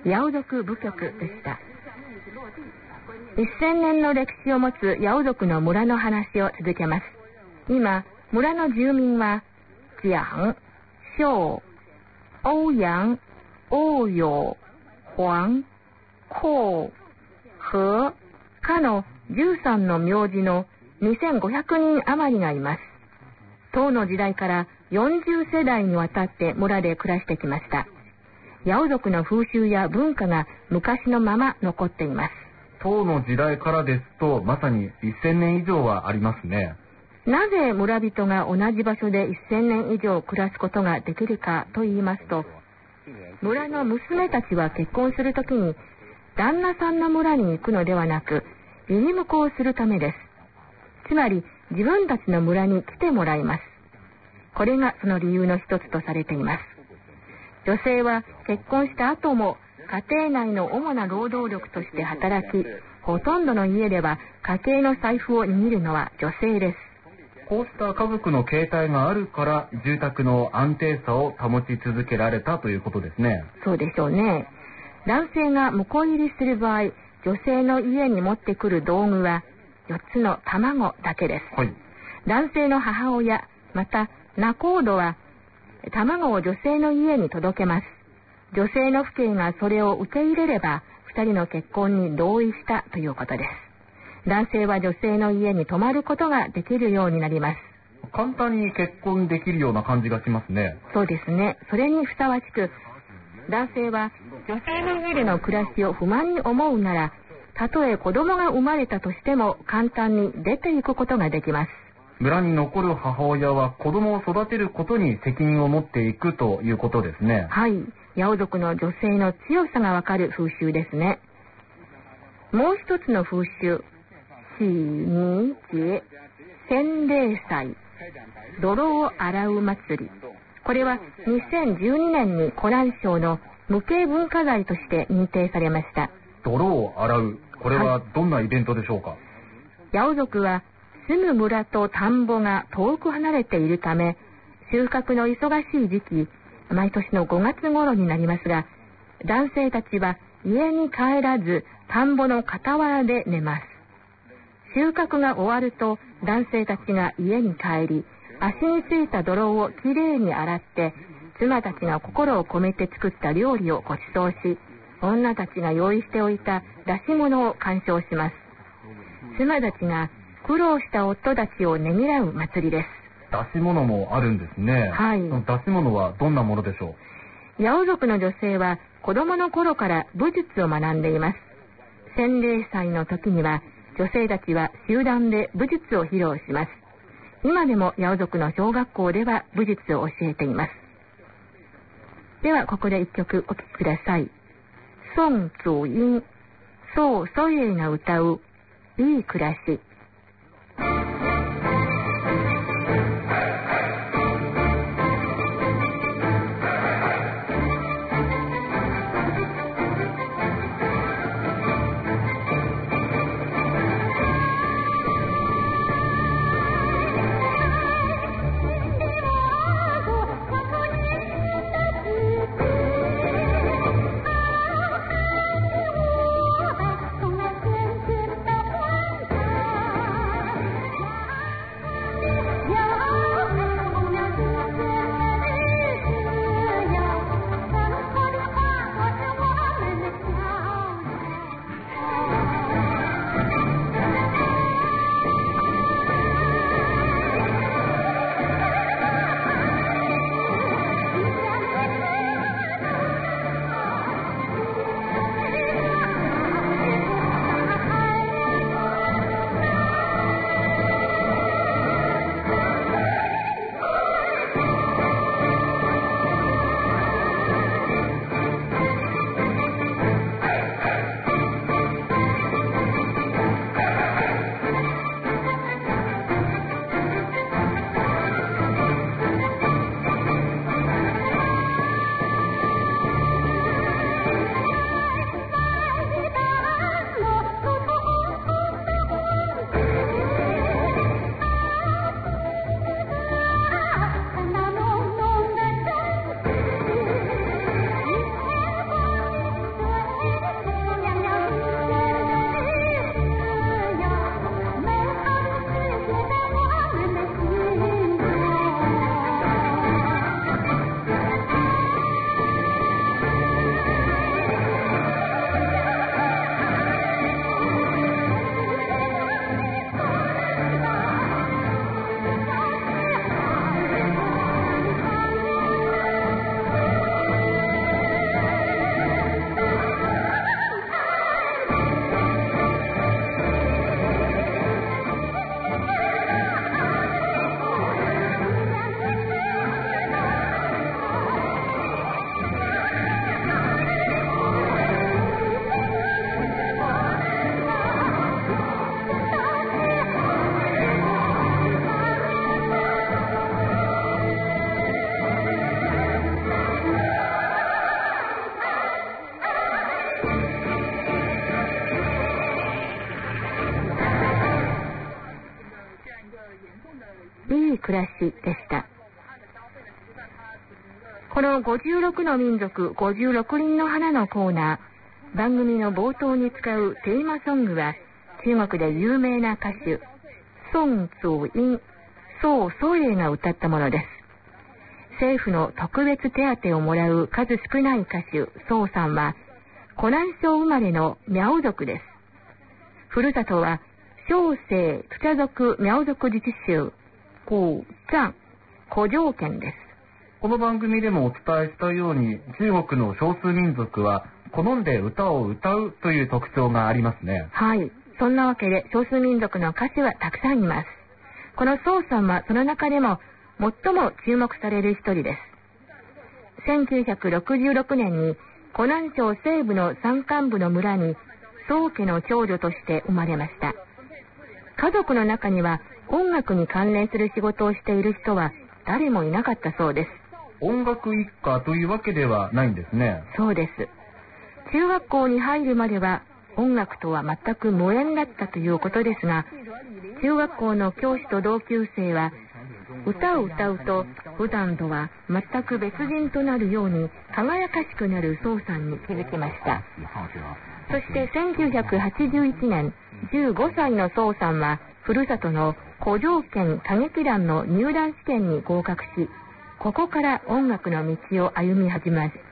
八尾族部局でした。1000年の歴史を持つ八尾族の村の話を続けます。今、村の住民は、蒋、肖、欧陽、欧陽、黄、孔、和、かの13の名字の2500人余りがいます。唐の時代から40世代にわたって村で暮らしてきました。八尾族の風習や文化が昔のまま残っています。 唐の時代からですと、まさに1000年以上はありますね。 なぜ村人が同じ場所で1000年以上暮らすことができるかと言いますと、村の娘たちは結婚するときに旦那さんの村に行くのではなく、入り婿をするためです。つまり自分たちの村に来てもらいます。これがその理由の一つとされています。女性は結婚した後も家庭内の主な労働力として働き、ほとんどの家では家計の財布を握るのは女性です。 こうした家族の形態があるから住宅の安定さを保ち続けられたということですね。 そうでしょうね。男性が婿入りする場合、女性の家に持ってくる道具は4つの卵だけです。 はい、 男性の母親、また仲人は卵を女性の家に届けます。女性の父兄がそれを受け入れれば、2人の結婚に同意したということです。男性は女性の家に泊まることができるようになります。 簡単に結婚できるような感じがしますね。 そうですね。それにふさわしく、男性は女性の家での暮らしを不満に思うなら、たとえ子供が生まれたとしても簡単に出ていくことができます。 村に残る母親は子供を育てることに責任を持っていくということですね。 はい。八尾族の女性の強さがわかる風習ですね。もう一つの風習、洗泥節、洗礼祭、泥を洗う祭り。これは2012年に湖南省の無形文化財として認定されました。 泥を洗う。これはどんなイベントでしょうか。 八尾族は住む村と田んぼが遠く離れているため、収穫の忙しい時期、毎年の5月頃になりますが、男性たちは家に帰らず田んぼの傍らで寝ます。収穫が終わると男性たちが家に帰り、足についた泥をきれいに洗って、妻たちが心を込めて作った料理をご馳走し、女たちが用意しておいた出し物を鑑賞します。妻たちが苦労した夫たちをねぎらう祭りです。 出し物もあるんですね。 はい。 その出し物はどんなものでしょう。八尾族の女性は子供の頃から武術を学んでいます。洗礼祭の時には女性たちは集団で武術を披露します。今でも八尾族の小学校では武術を教えています。ではここで一曲お聴きください。宋祖英、宋祖英が歌ういい暮らし。 暮らしでした。この56の民族56輪の花のコーナー、番組の冒頭に使うテーマソングは中国で有名な歌手孫祖英、宋祖英が歌ったものです。政府の特別手当をもらう数少ない歌手宋さんは湖南省生まれの苗族です。ふるさとは小生土茶族苗族自治州古藏古城県です。 この番組でもお伝えしたように、中国の少数民族は好んで歌を歌うという特徴がありますね。 はい、そんなわけで少数民族の歌手はたくさんいます。この宋さんはその中でも最も注目される一人です。1966年に湖南省西部の山間部の村に宋家の長女として生まれました。家族の中には音楽に関連する仕事をしている人は誰もいなかったそうです。 音楽一家というわけではないんですね。 そうです。中学校に入るまでは音楽とは全く無縁だったということですが、中学校の教師と同級生は歌を歌うと普段とは全く別人となるように輝かしくなる宋さんに気づきました。そして1981年15歳の宋さんはふるさとの古城県歌劇団の入団試験に合格し、ここから音楽の道を歩み始めました。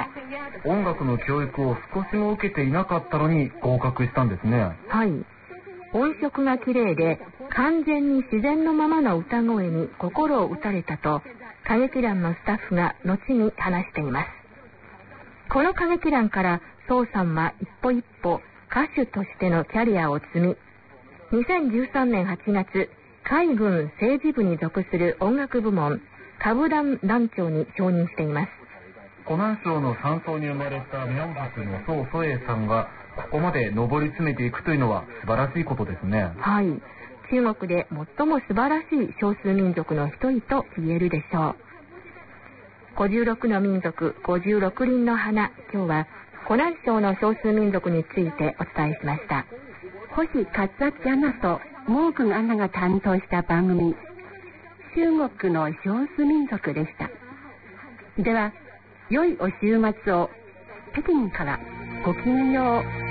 音楽の教育を少しも受けていなかったのに合格したんですね。 はい。音色が綺麗で完全に自然のままの歌声に心を打たれたと歌劇団のスタッフが後に話しています。この歌劇団から宋さんは一歩一歩歌手としてのキャリアを積み、2013年8月海軍政治部に属する音楽部門歌舞団団長に承認しています。 湖南省の山荘に生まれた苗族の宋祖英さんがここまで上り詰めていくというのは素晴らしいことですね。 はい、中国で最も素晴らしい少数民族の一人と言えるでしょう。56の民族56輪の花、今日は湖南省の少数民族についてお伝えしました。星勝明アナとモークンアナが担当した番組、中国の少数民族でした。では良いお週末を。北京からごきげんよう。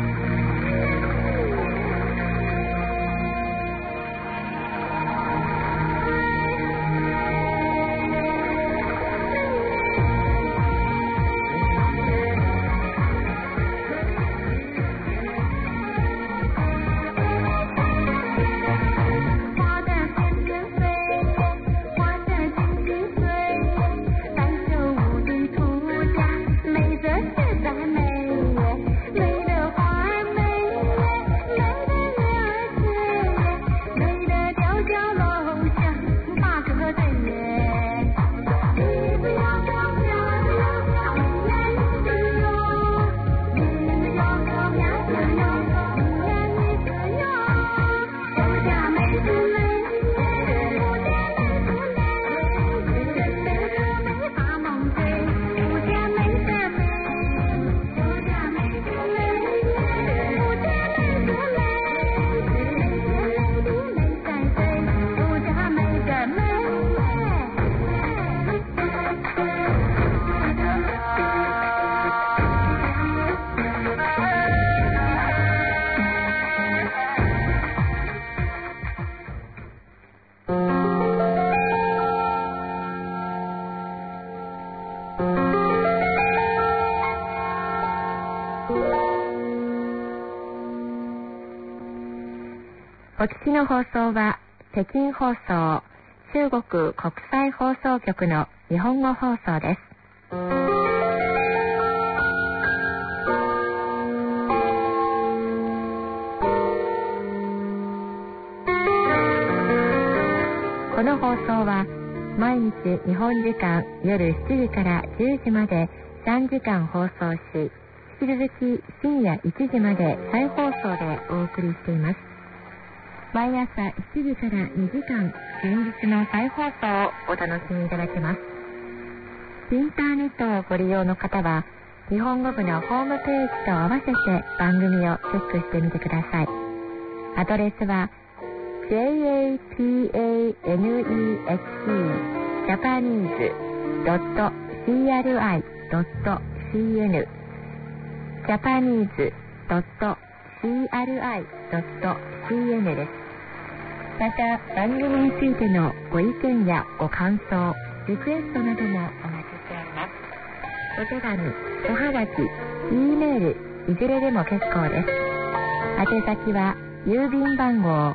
お聞きの放送は北京放送、中国国際放送局の日本語放送です。この放送は毎日日本時間夜7時から10時まで3時間放送し、引き続き深夜1時まで再放送でお送りしています。毎朝7時から2時間、連日の再放送をお楽しみいただけます。インターネットをご利用の方は、日本語部のホームページと合わせて番組をチェックしてみてください。 アドレスは japanese.japanese.cri.cn japanese.cri.cn です。また番組についてのご意見やご感想、リクエストなどもお待ちしております。お手紙、おはがき、Eメール、いずれでも結構です。宛先は郵便番号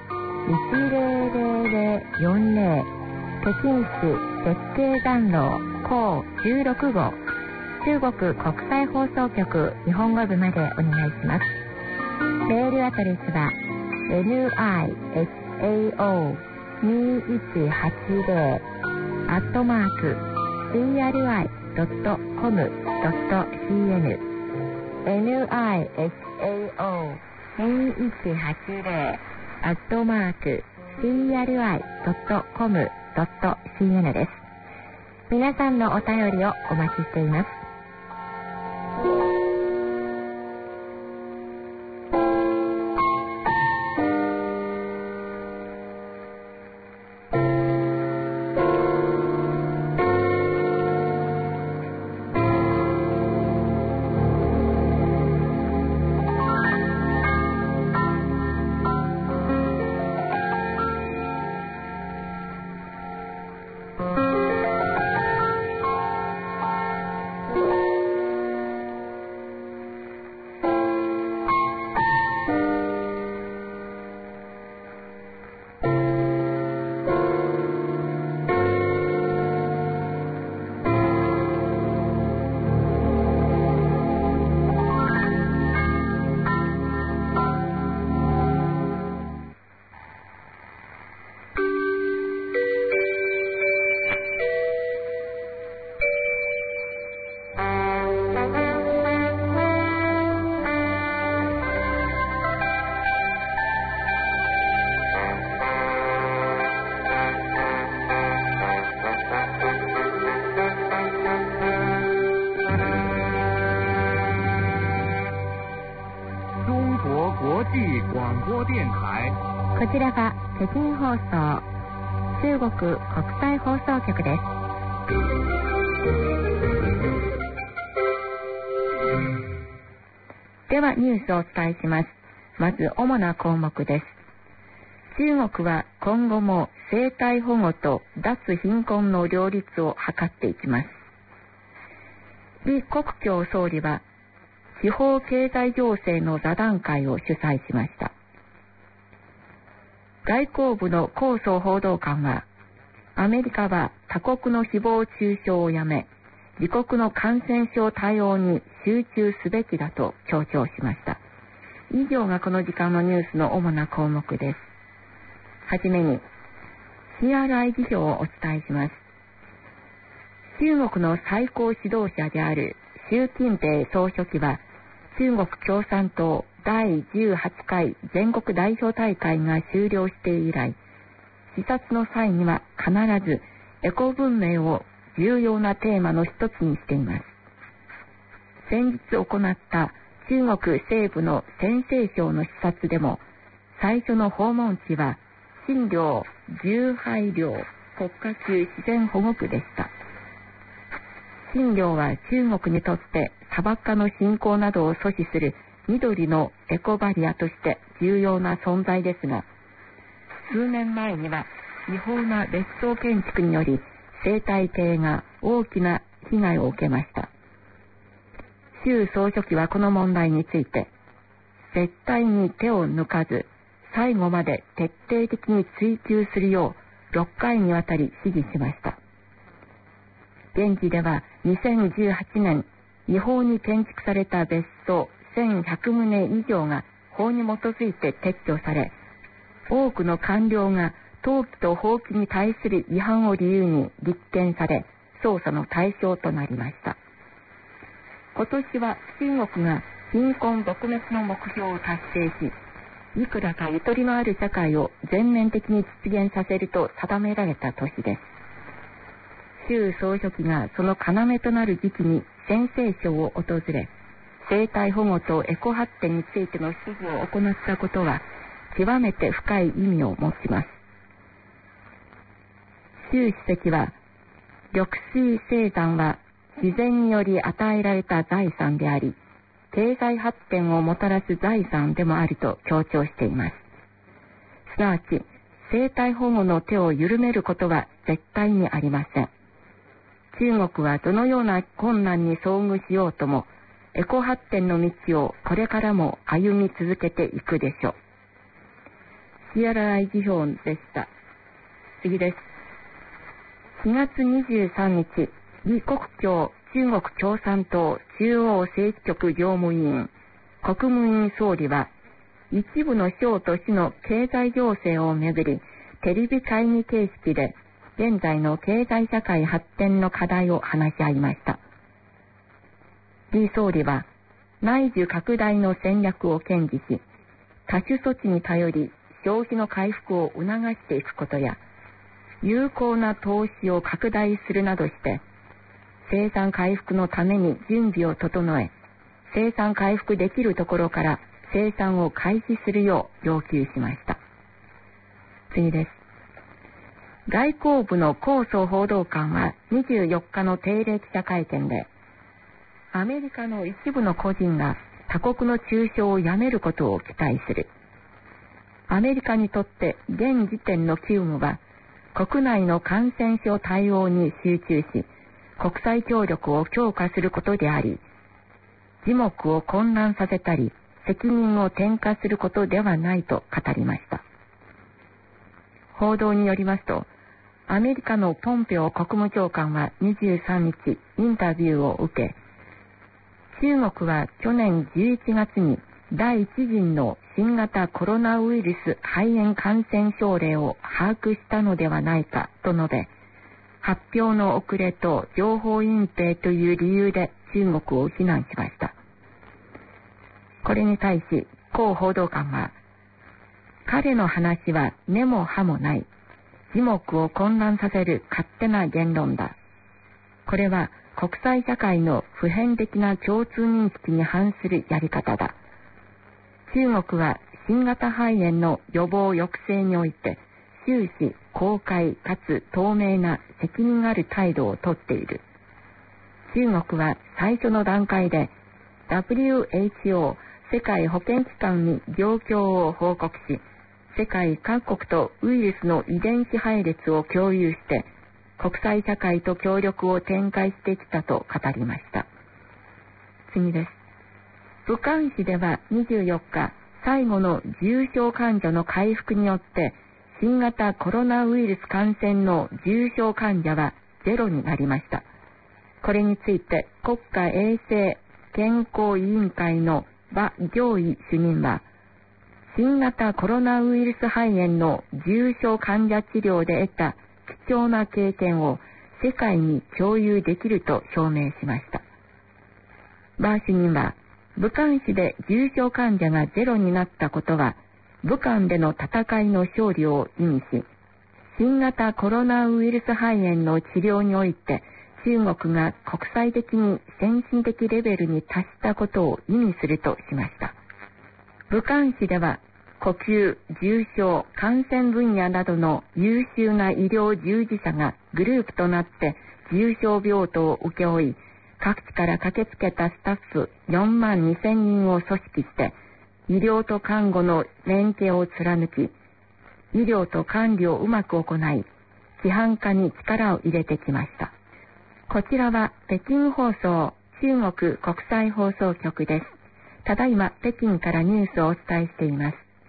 10040北京市設計残廊甲16号中国国際放送局日本語部までお願いします。メールアドレスは nisao2180@cri.com.cn nisao2180@cri.com.cn です。皆さんのお便りをお待ちしています。こちらは北京放送中国国際放送局です。ではニュースをお伝えします。まず主な項目です。中国は今後も生態保護と脱貧困の両立を図っていきます。李克強総理は地方経済情勢の座談会を主催しました。外交部の高層報道官は、アメリカは他国の誹謗中傷をやめ、自国の感染症対応に集中すべきだと強調しました。以上がこの時間のニュースの主な項目です。はじめに、CRI 辞表をお伝えします。中国の最高指導者である習近平総書記は、中国共産党第18回全国代表大会が終了して以来、視察の際には必ずエコ文明を重要なテーマの一つにしています。先日行った中国西部の陝西省の視察でも、最初の訪問地は新領重廃領国家級自然保護区でした。新領は中国にとって砂漠化の進行などを阻止する緑のエコバリアとして重要な存在ですが、数年前には違法な別荘建築により生態系が大きな被害を受けました。習総書記はこの問題について、絶対に手を抜かず最後まで徹底的に追求するよう6回にわたり指示しました。現地では2018年、違法に建築された別荘1100棟以上が法に基づいて撤去され、多くの官僚が投機と放棄に対する違反を理由に立件され、捜査の対象となりました。今年は中国が貧困撲滅の目標を達成し、いくらかゆとりのある社会を全面的に実現させると定められた年です。習総書記がその要となる時期に陝西省を訪れ、生態保護とエコ発展についての指示を行ったことは、 極めて深い意味を持ちます。習主席は、緑水生産は自然により与えられた財産であり、経済発展をもたらす財産でもあると強調しています。すなわち、生態保護の手を緩めることは絶対にありません。中国はどのような困難に遭遇しようとも、エコ発展の道をこれからも歩み続けていくでしょう。シアラライ辞表でした。次です。4月23日、李克強中国共産党中央政治局常務委員、国務委員総理は、一部の省と市の経済情勢をめぐり、テレビ会議形式で、現在の経済社会発展の課題を話し合いました。李総理は、内需拡大の戦略を堅持し、多種措置に頼り消費の回復を促していくことや、有効な投資を拡大するなどして、生産回復のために準備を整え、生産回復できるところから生産を開始するよう要求しました。次です。外交部のコーソ報道官は24日の定例記者会見で、アメリカの一部の個人が他国の中傷をやめることを期待する。アメリカにとって現時点の急務は、国内の感染症対応に集中し、国際協力を強化することであり、耳目を混乱させたり、責任を転嫁することではないと語りました。報道によりますと、アメリカのポンペオ国務長官は23日インタビューを受け、中国は去年11月に第1陣の新型コロナウイルス肺炎感染症例を把握したのではないかと述べ、発表の遅れと情報隠蔽という理由で中国を非難しました。これに対し、コ報道官は、彼の話は根も葉もない、耳目を混乱させる勝手な言論だ。これは国際社会の普遍的な共通認識に反するやり方だ。中国は新型肺炎の予防抑制において終始公開かつ透明な責任ある態度をとっている。中国は最初の段階で WHO 世界保健機関に状況を報告し、世界各国とウイルスの遺伝子配列を共有して国際社会と協力を展開してきたと語りました。次です。武漢市では24日、最後の重症患者の回復によって新型コロナウイルス感染の重症患者はゼロになりました。これについて国家衛生健康委員会の馬上位主任は、新型コロナウイルス肺炎の重症患者治療で得た貴重な経験を世界に共有できると表明しました。馬主任は、武漢市で重症患者がゼロになったことは、武漢での戦いの勝利を意味し、新型コロナウイルス肺炎の治療において、中国が国際的に先進的レベルに達したことを意味するとしました。武漢市では、呼吸、重症、感染分野などの優秀な医療従事者がグループとなって重症病棟を請け負い、各地から駆けつけたスタッフ4万2000人を組織して、医療と看護の連携を貫き、医療と管理をうまく行い、規範化に力を入れてきました。こちらは北京放送、中国国際放送局です。ただいま北京からニュースをお伝えしています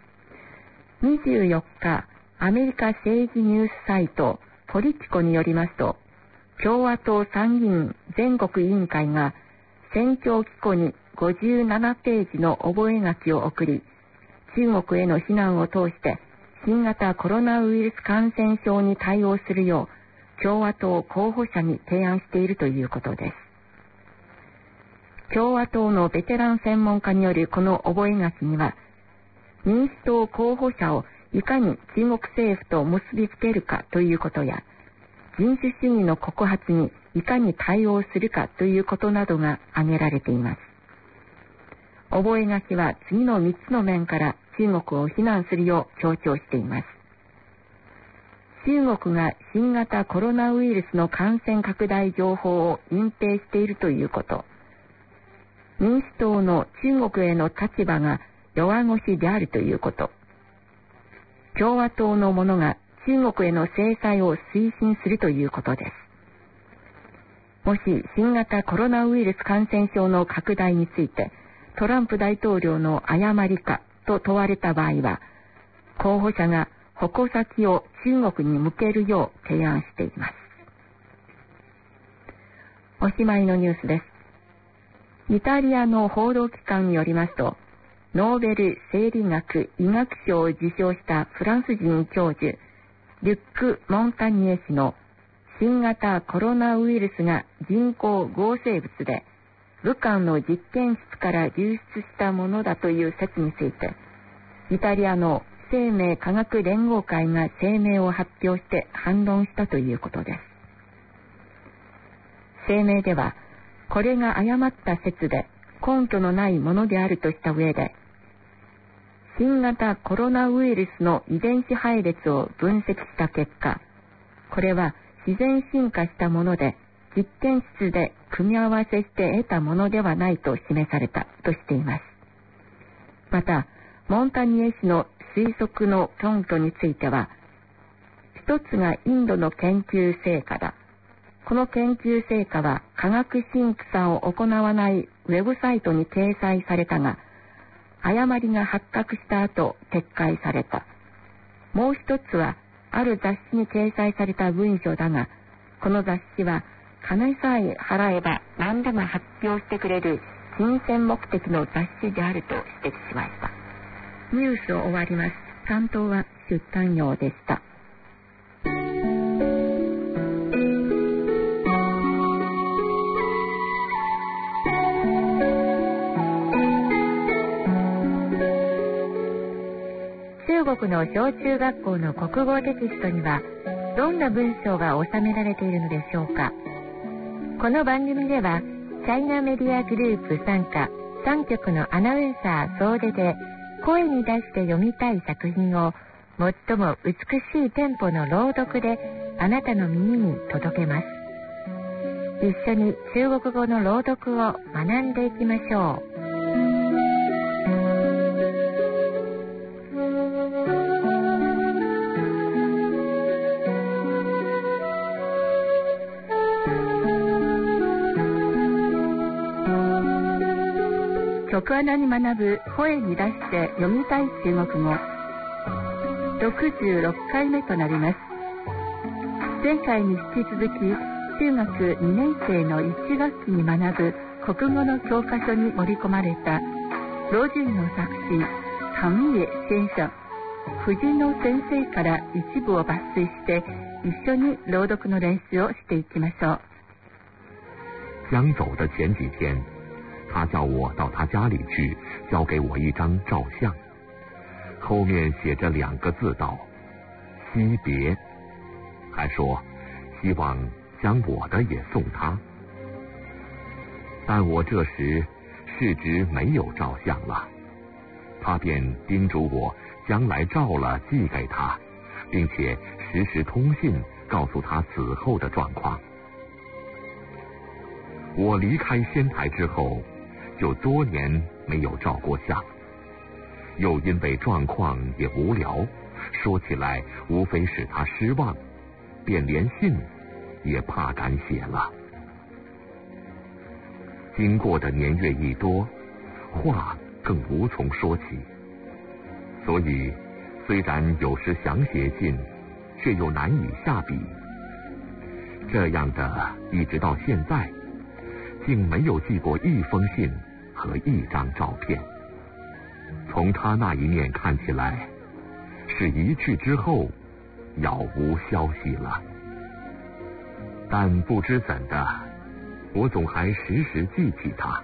。24日、アメリカ政治ニュースサイトポリティコによりますと、共和党参議院全国委員会が選挙機構に57ページの覚書を送り、中国への非難を通して新型コロナウイルス感染症に対応するよう共和党候補者に提案しているということです。共和党のベテラン専門家によるこの覚書には、民主党候補者をいかに中国政府と結びつけるかということや、人種主義の告発にいかに対応するかということなどが挙げられています。覚書は次の3つの面から中国を非難するよう強調しています。中国が新型コロナウイルスの感染拡大情報を隠蔽しているということ、民主党の中国への立場が弱腰であるということ、共和党の者が中国への制裁を推進するということです。もし新型コロナウイルス感染症の拡大についてトランプ大統領の誤りかと問われた場合は、候補者が矛先を中国に向けるよう提案しています。おしまいのニュースです。イタリアの報道機関によりますと、ノーベル生理学・医学賞を受賞したフランス人教授リュック・モンタニエ氏の新型コロナウイルスが人工合成物で武漢の実験室から流出したものだという説について、イタリアの生命科学連合会が声明を発表して反論したということです。声明では、これが誤った説で根拠のないものであるとした上で、新型コロナウイルスの遺伝子配列を分析した結果、これは自然進化したもので実験室で組み合わせして得たものではないと示されたとしています。また、モンタニエ氏の推測の根拠については、一つがインドの研究成果だ。この研究成果は科学審査を行わないウェブサイトに掲載されたが、誤りが発覚した後撤回された。もう一つはある雑誌に掲載された文書だが、この雑誌は金さえ払えば何でも発表してくれる金銭目的の雑誌であると指摘しました。ニュースを終わります。担当は出版業でした。中国の小中学校の国語テキストにはどんな文章が収められているのでしょうか。この番組ではチャイナメディアグループ傘下3局のアナウンサー総出で声に出して読みたい作品を最も美しいテンポの朗読であなたの耳に届けます。一緒に中国語の朗読を学んでいきましょう。局アナに学ぶ声に出して読みたい中国語66回目となります。前回に引き続き中学2年生の1学期に学ぶ国語の教科書に盛り込まれた老人の作詞唐也先生藤野先生から一部を抜粋して一緒に朗読の練習をしていきましょう。 江走的前几天，他叫我到他家里去，交给我一张照相，后面写着2个字道：惜别，还说希望将我的也送他。但我这时事值没有照相了，他便叮嘱我将来照了寄给他，并且时时通信告诉他此后的状况。我离开仙台之后就多年没有照过相，又因为状况也无聊，说起来无非使他失望，便连信也怕敢写了。经过的年月一多，话更无从说起，所以虽然有时想写信，却又难以下笔。这样的一直到现在，竟没有寄过一封信和一张照片。从他那一面看起来，是一去之后杳无消息了。但不知怎的，我总还时时记起他。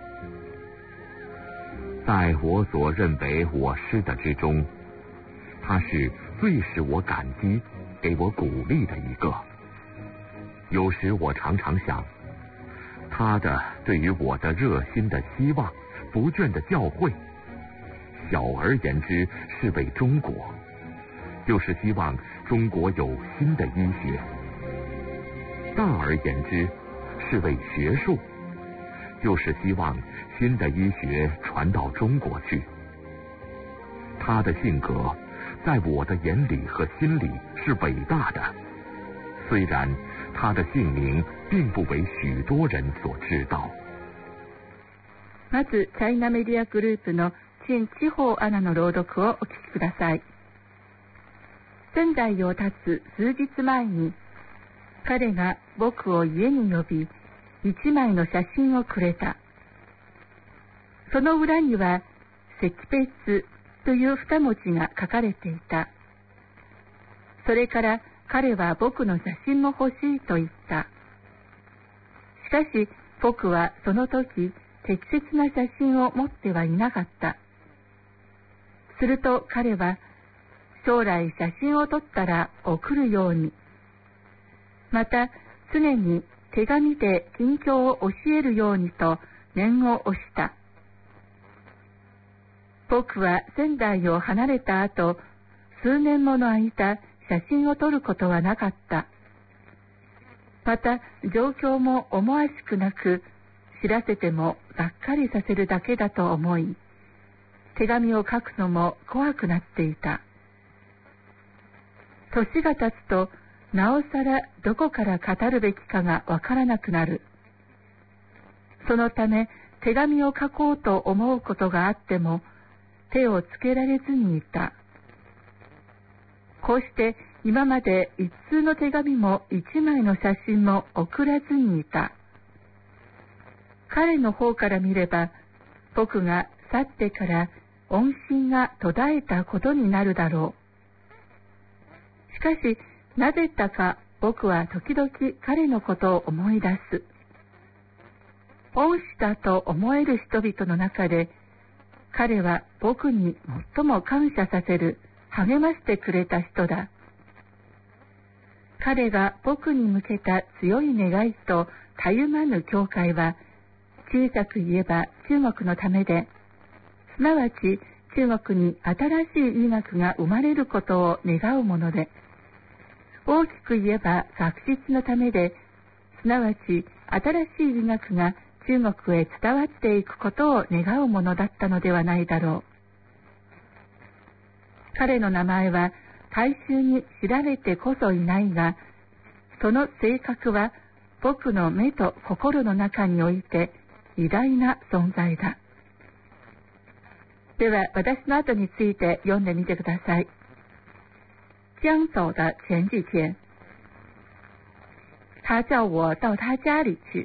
在我所认为我师的之中，他是最使我感激、给我鼓励的一个。有时我常常想，他的对于我的热心的希望、不倦的教诲， 小而言之是为中国，就是希望中国有新的医学；大而言之是为学术，就是希望新的医学传到中国去。他的性格在我的眼里和心里是伟大的，虽然他的姓名并不为许多人所知道。 まずチャイナメディアグループの陳地方アナの朗読をお聞きください。仙台を立つ数日前に、彼が僕を家に呼び、一枚の写真をくれた。その裏には、惜別という二文字が書かれていた。それから彼は僕の写真も欲しいと言った。しかし僕はその時、適切な写真を持ってはいなかった。すると彼は、将来写真を撮ったら送るように、また常に手紙で近況を教えるようにと念を押した。僕は仙台を離れた後、数年もの間写真を撮ることはなかった。また状況も思わしくなく、知らせてもがっかりさせるだけだと思い、手紙を書くのも怖くなっていた。年が経つと、なおさらどこから語るべきかがわからなくなる。そのため、手紙を書こうと思うことがあっても、手をつけられずにいた。こうして今まで一通の手紙も一枚の写真も送らずにいた。彼の方から見れば、僕が去ってから音信が途絶えたことになるだろう。しかし、なぜだか僕は時々彼のことを思い出す。恩師だと思える人々の中で、彼は僕に最も感謝させる、励ましてくれた人だ。彼が僕に向けた強い願いとたゆまぬ教会は、小さく言えば中国のためで、すなわち中国に新しい医学が生まれることを願うもので、大きく言えば学術のためで、すなわち新しい医学が中国へ伝わっていくことを願うものだったのではないだろう。彼の名前は大衆に知られてこそいないが、その性格は僕の目と心の中において偉大な存在だ。では私の後について読んでみてください。将走的前几天，他叫我到他家里去，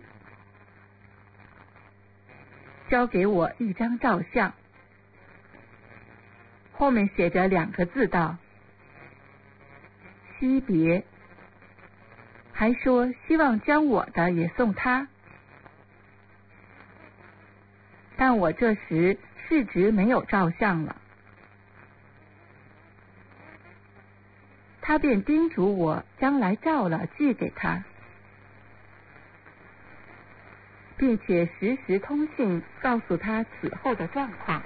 交给我一张照相，后面写着2个字道：惜别，还说希望将我的也送他。但我这时市值没有照相了，他便叮嘱我将来照了寄给他，并且时时通信告诉他此后的状况。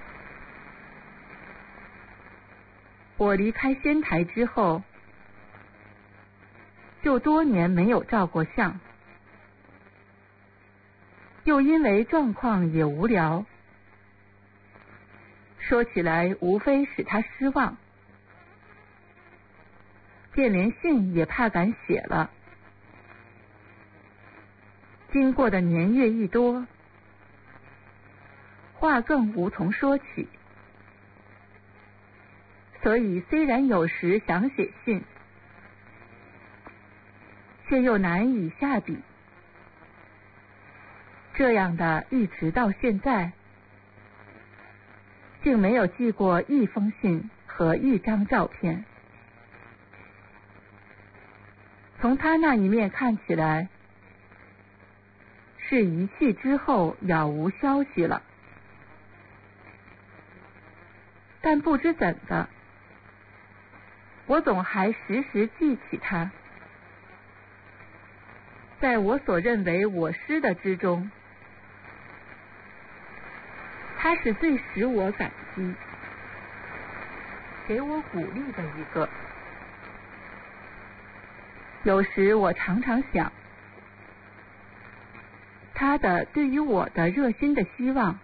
我离开仙台之后，就多年没有照过相，又因为状况也无聊，说起来无非使他失望，便连信也怕敢写了。经过的年月一多，话更无从说起，所以虽然有时想写信，却又难以下笔。这样的一直到现在，竟没有寄过一封信和一张照片。从他那一面看起来，是遗弃之后杳无消息了。但不知怎的，我总还时时记起他。在我所认为我师的之中，他是最使我感激， 给我鼓励的一个。有时我常常想，他的对于我的热心的希望，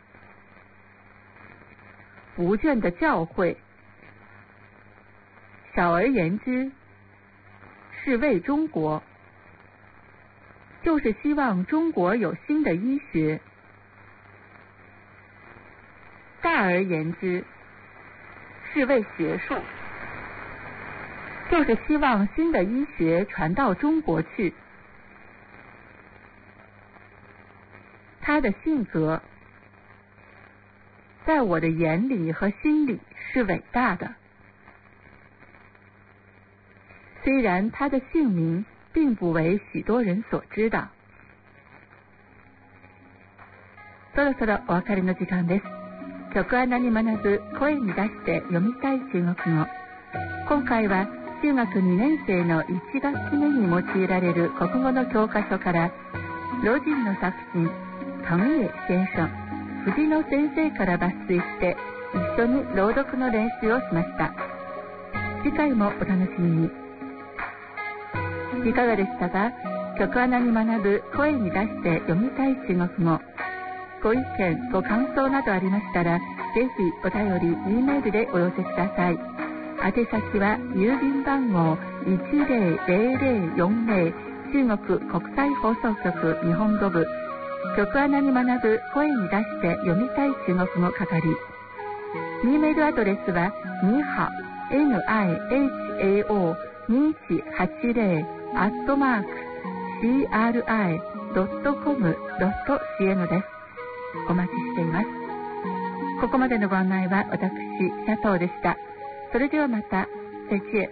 不倦的教诲，小而言之，是为中国，就是希望中国有新的医学；大而言之，是为学术，就是希望新的医学传到中国去。他的性格，在我的眼里和心里是伟大的。虽然他的姓名并不为許多人所知道。そろそろお別れの時間です。局アナに学ぶ声に出して読みたい中国語。今回は中学2年生の1学期目に用いられる国語の教科書から老人の作品藤野先生、藤野先生から抜粋して一緒に朗読の練習をしました。次回もお楽しみに。いかがでしたか？局アナに学ぶ声に出して読みたい中国語。ご意見、ご感想などありましたら、ぜひお便り、Eメールでお寄せください。宛先は郵便番号 1000040 中国国際放送局日本語部。局アナに学ぶ声に出して読みたい中国語係。Eメールアドレスはには nihao2180@cri.com.cn です。お待ちしています。ここまでのご案内は私、シャトーでした。それではまた、再见。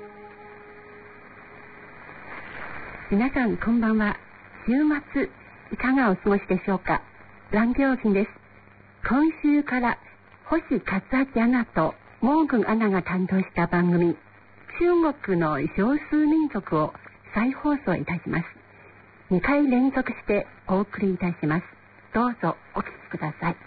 皆さんこんばんは。週末、いかがお過ごしでしょうか。蘭行人です。今週から星勝明アナとモーグンアナが担当した番組、中国の少数民族を再放送いたします。2回連続してお送りいたします。どうぞお聞きください。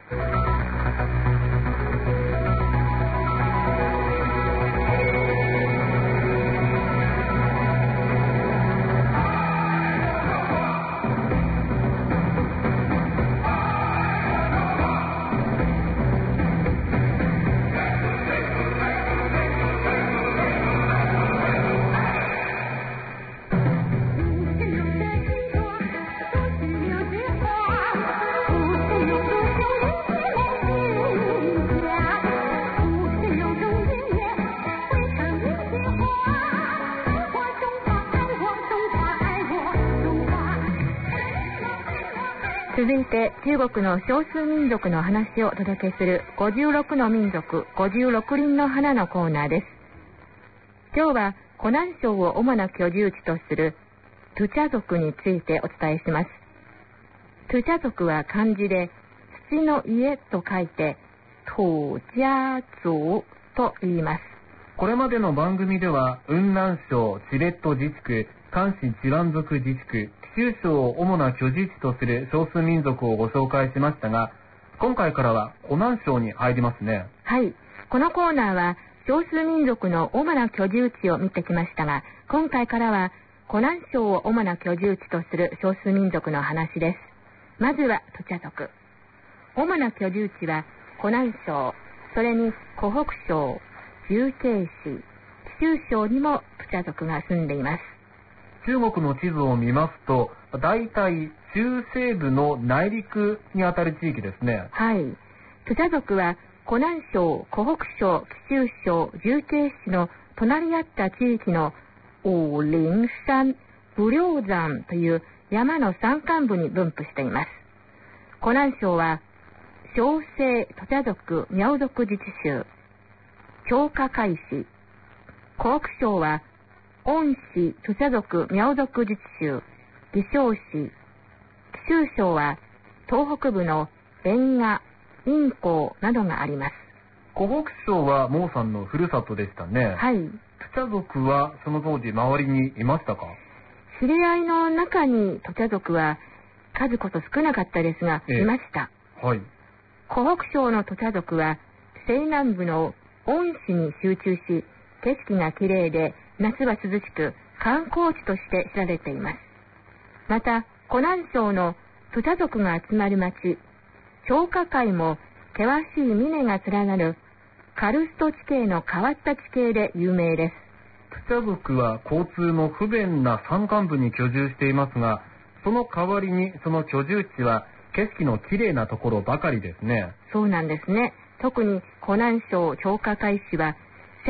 続いて中国の少数民族の話をお届けする56の民族56輪の花のコーナーです。今日は湖南省を主な居住地とするトゥチャ族についてお伝えします。トゥチャ族は漢字で土の家と書いて土家族と言います。 これまでの番組では雲南省チベット自治区、漢氏ジワン族自治区、貴州省を主な居住地とする少数民族をご紹介しましたが、今回からは湖南省に入りますね。 はい、このコーナーは少数民族の主な居住地を見てきましたが、今回からは湖南省を主な居住地とする少数民族の話です。まずはトゥチャ族。主な居住地は湖南省、それに湖北省、重慶市、貴州省にもトゥチャ族が住んでいます。 中国の地図を見ますと、だいたい中西部の内陸にあたる地域ですね。 はい。トゥチャ族は湖南省、湖北省、貴州省、重慶市の隣り合った地域の武陵山、武陵山という山の山間部に分布しています。湖南省は小西トゥチャ族苗族自治州、張家界市、湖北省は恩市トゥチャ族苗族自治州、義昌市、貴州省は東北部の蓮賀、蔭江などがあります。 湖北省はモーさんのふるさとでしたね。 はい。 トゥチャ族はその当時周りにいましたか？ 知り合いの中にトゥチャ族は数こそ少なかったですが、いました。 はい。 湖北省のトゥチャ族は西南部の恩師に集中し、景色がきれいで夏は涼しく観光地として知られています。また、湖南省のトゥタ族が集まる町、張家界も険しい峰が連なるカルスト地形の変わった地形で有名です。 トゥタ族は交通の不便な山間部に居住していますが、その代わりにその居住地は景色のきれいなところばかりですね。 そうなんですね。特に湖南省張家界市は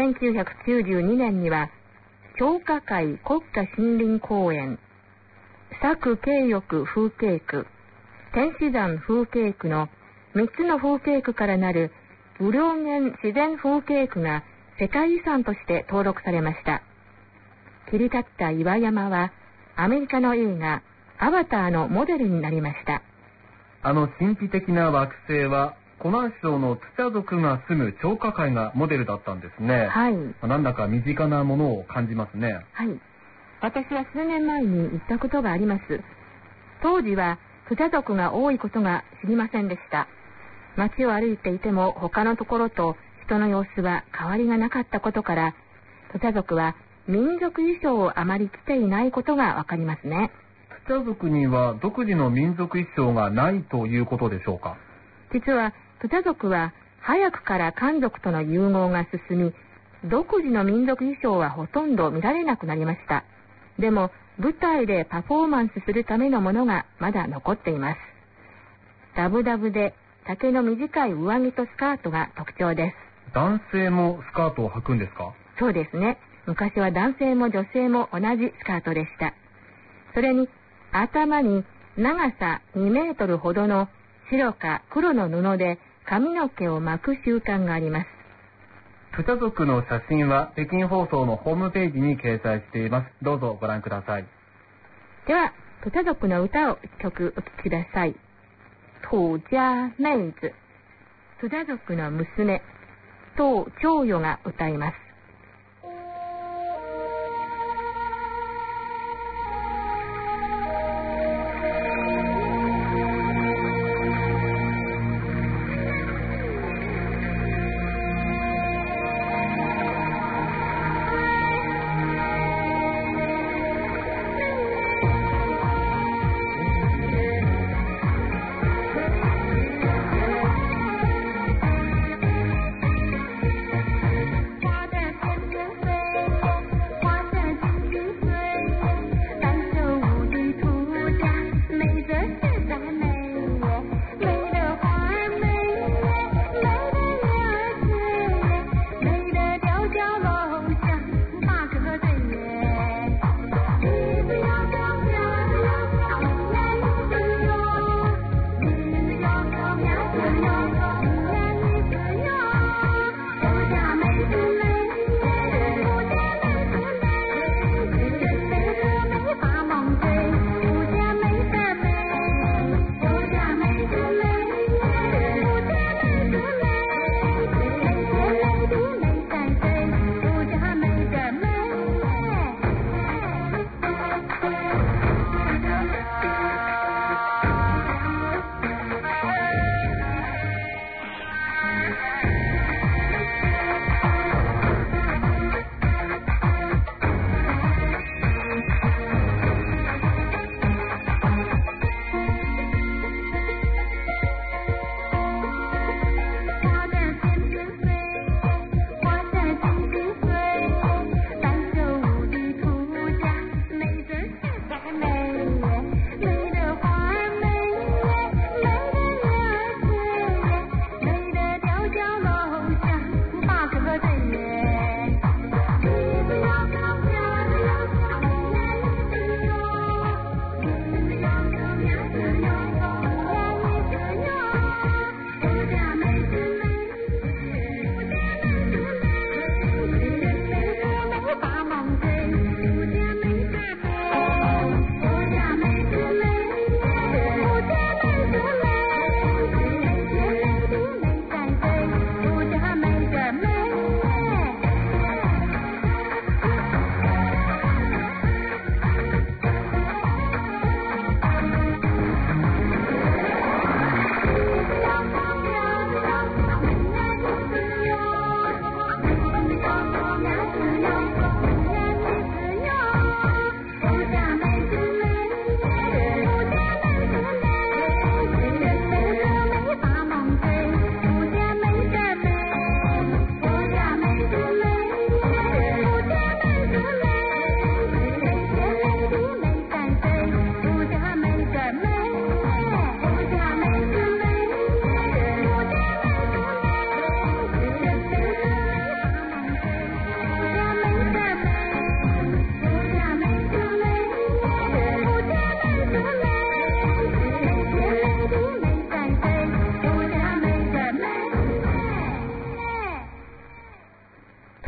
1992年には張家界国家森林公園、佐久京翼風景区、天子山風景区の3つの風景区からなる無量源自然風景区が世界遺産として登録されました。切り立った岩山はアメリカの映画アバターのモデルになりました。 神秘的な惑星は湖南省のトゥタ族が住む張家界がモデルだったんですね。 はい。 なんだか身近なものを感じますね。 はい。私は数年前に行ったことがあります。当時はトゥタ族が多いことが知りませんでした。街を歩いていても他のところと人の様子は変わりがなかったことから、トゥタ族は民族衣装をあまり着ていないことがわかりますね。 トゥタ族には独自の民族衣装がないということでしょうか。 実はトゥタ族は早くから漢族との融合が進み、独自の民族衣装はほとんど見られなくなりました。でも舞台でパフォーマンスするためのものがまだ残っています。ダブダブで丈の短い上着とスカートが特徴です。 男性もスカートを履くんですか？ そうですね。昔は男性も女性も同じスカートでした。それに頭に長さ2メートルほどの白か黒の布で髪の毛を巻く習慣があります。 トゥタ族の写真は北京放送のホームページに掲載しています。どうぞご覧ください。 では、トゥタ族の歌を一曲お聴きください。土家妹子。トゥタ族の娘、唐長余が歌います。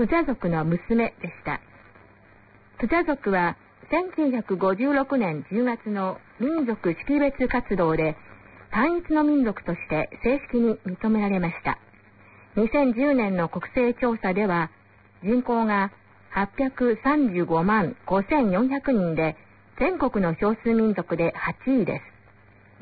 トゥチャ族の娘でした。トゥチャ族は1956年10月の民族識別活動で単一の民族として正式に認められました。2010年の国勢調査では人口が835万5400人で全国の少数民族で8位です。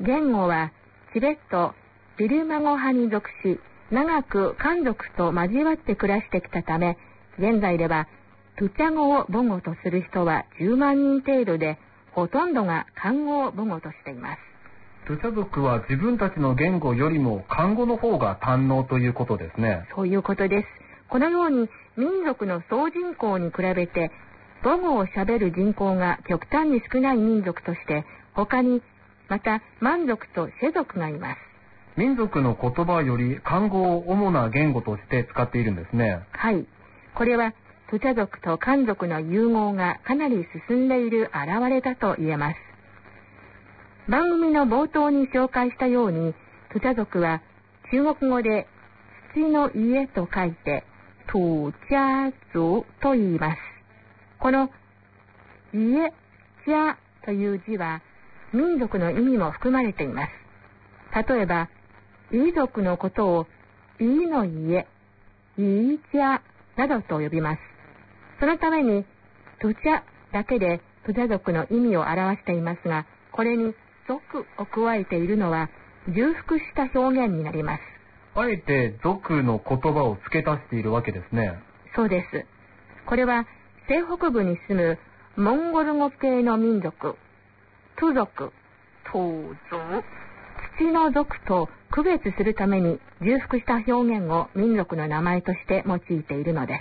言語はチベット、ビルマ語派に属し、長く漢族と交わって暮らしてきたため、現在ではトゥチャ語を母語とする人は10万人程度で、ほとんどが漢語を母語としています。 トゥチャ族は自分たちの言語よりも漢語の方が堪能ということですね。 そういうことです。このように民族の総人口に比べて母語をしゃべる人口が極端に少ない民族として他にまた満族とシェ族がいます。 民族の言葉より漢語を主な言語として使っているんですね。 はい。これはトゥチャ族と漢族の融合がかなり進んでいる表れだと言えます。番組の冒頭に紹介したようにトゥチャ族は中国語で土の家と書いて土家族と言います。この家、家という字は民族の意味も含まれています。例えば、イ族のことをイの家、イ家などと呼びます。そのためにトゥチャだけでトゥチャ族の意味を表していますが、これに族を加えているのは重複した表現になります。 あえて族の言葉を付け足しているわけですね。 そうです。これは西北部に住むモンゴル語系の民族、トゥ族、トゥ族、土の族と区別するために重複した表現を民族の名前として用いているのです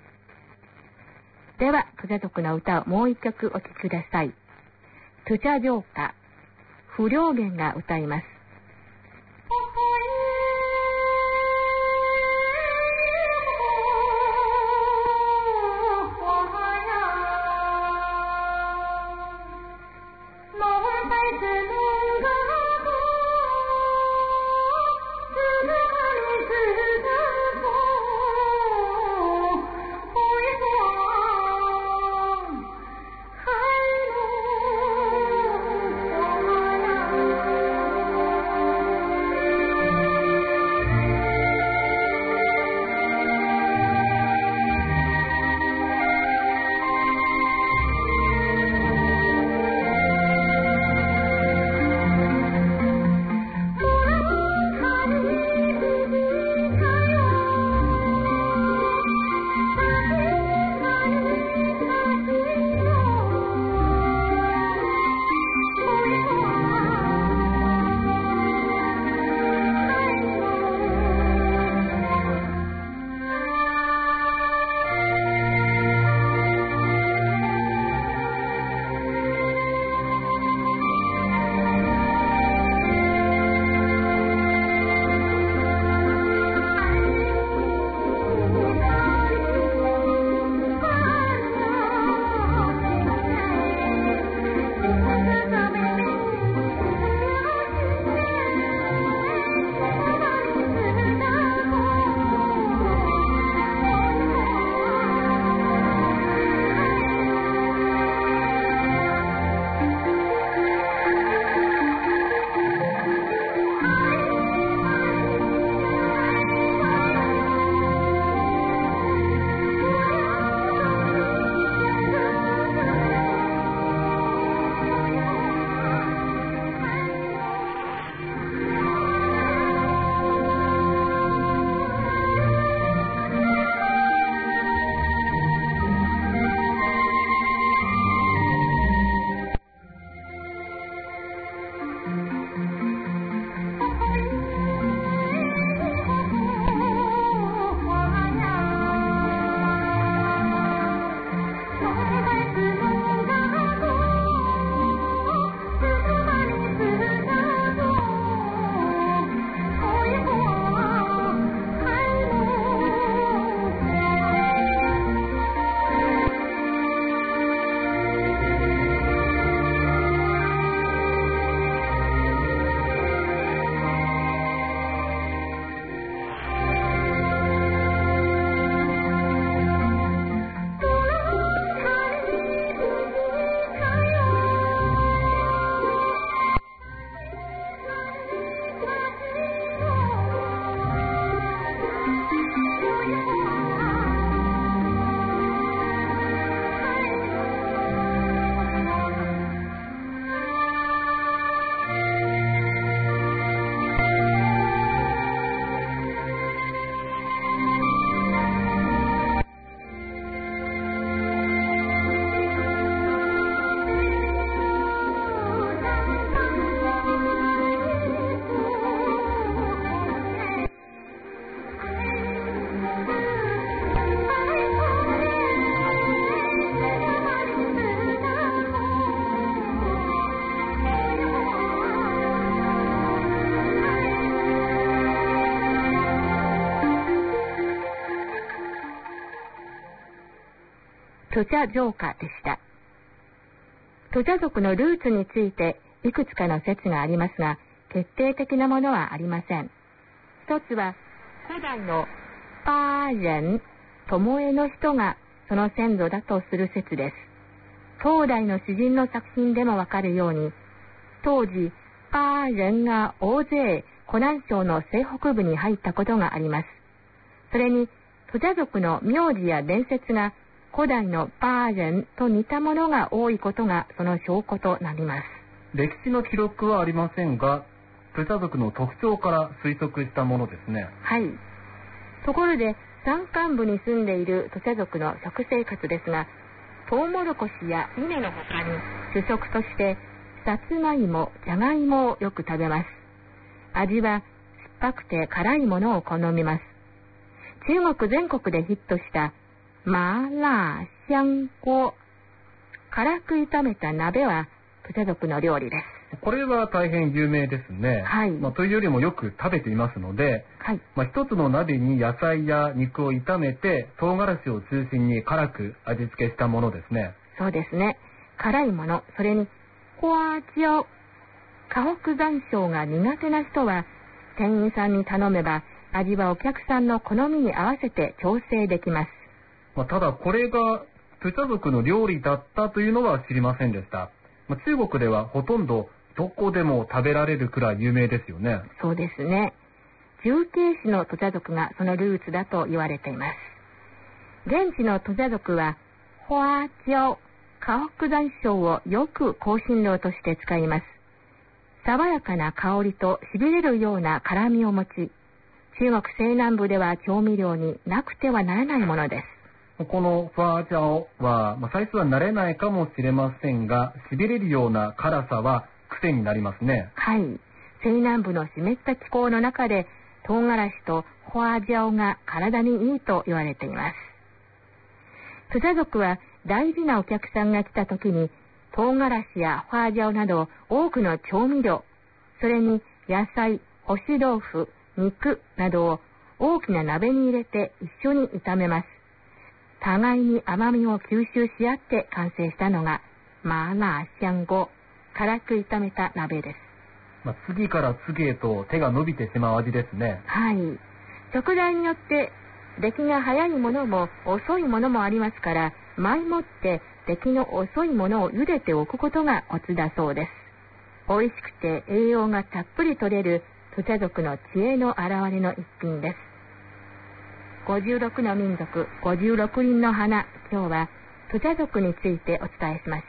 。では、トゥチャ族の歌をもう一曲お聴きください。トゥチャ城歌、不良源が歌います。 トチャ城下でした。トチャ族のルーツについていくつかの説がありますが、決定的なものはありません。一つは、古代の巴人、巴の人がその先祖だとする説です。当代の詩人の作品でもわかるように、当時、巴人が大勢湖南省の西北部に入ったことがあります。それに、トチャ族の名字や伝説が古代の巴人と似たものが多いことがその証拠となります。 歴史の記録はありませんが、トチャ族の特徴から推測したものですね。 はい。ところで、山間部に住んでいるトチャ族の食生活ですが、トウモロコシや稲の他に主食としてさつまいも、じゃがいもをよく食べます。味は酸っぱくて辛いものを好みます。中国全国でヒットした麻辣香锅、辛く炒めた鍋はトチャ族の料理です。 これは大変有名ですね。 はい。 というよりもよく食べていますので、 はい。 一つの鍋に野菜や肉を炒めて唐辛子を中心に辛く味付けしたものですね。 そうですね。辛いもの、それに花椒、河北山椒が苦手な人は店員さんに頼めば味はお客さんの好みに合わせて調整できます。 ただこれがトチャ族の料理だったというのは知りませんでした。中国ではほとんどどこでも食べられるくらい有名ですよね。 そうですね。重慶市のトチャ族がそのルーツだと言われています。現地のトチャ族は花椒、河北山椒をよく香辛料として使います。爽やかな香りとしびれるような辛みを持ち、中国西南部では調味料になくてはならないものです。 この花椒は、最初は慣れないかもしれませんが、しびれるような辛さは癖になりますね。 はい。西南部の湿った気候の中で唐辛子と花椒が体にいいと言われています。トチャ族は大事なお客さんが来た時に唐辛子や花椒など多くの調味料、それに野菜、干し豆腐、肉などを大きな鍋に入れて一緒に炒めます。互いに甘みを吸収し合って完成したのが麻辣香锅、辛く炒めた鍋です。 次から次へと手が伸びてしまう味ですね。 はい。食材によって出来が早いものも遅いものもありますから、前もって出来の遅いものを茹でておくことがコツだそうです。美味しくて栄養がたっぷり取れるトチャ族の知恵の表れの一品です。56の民族、56輪の花、今日はトチャ族についてお伝えしました。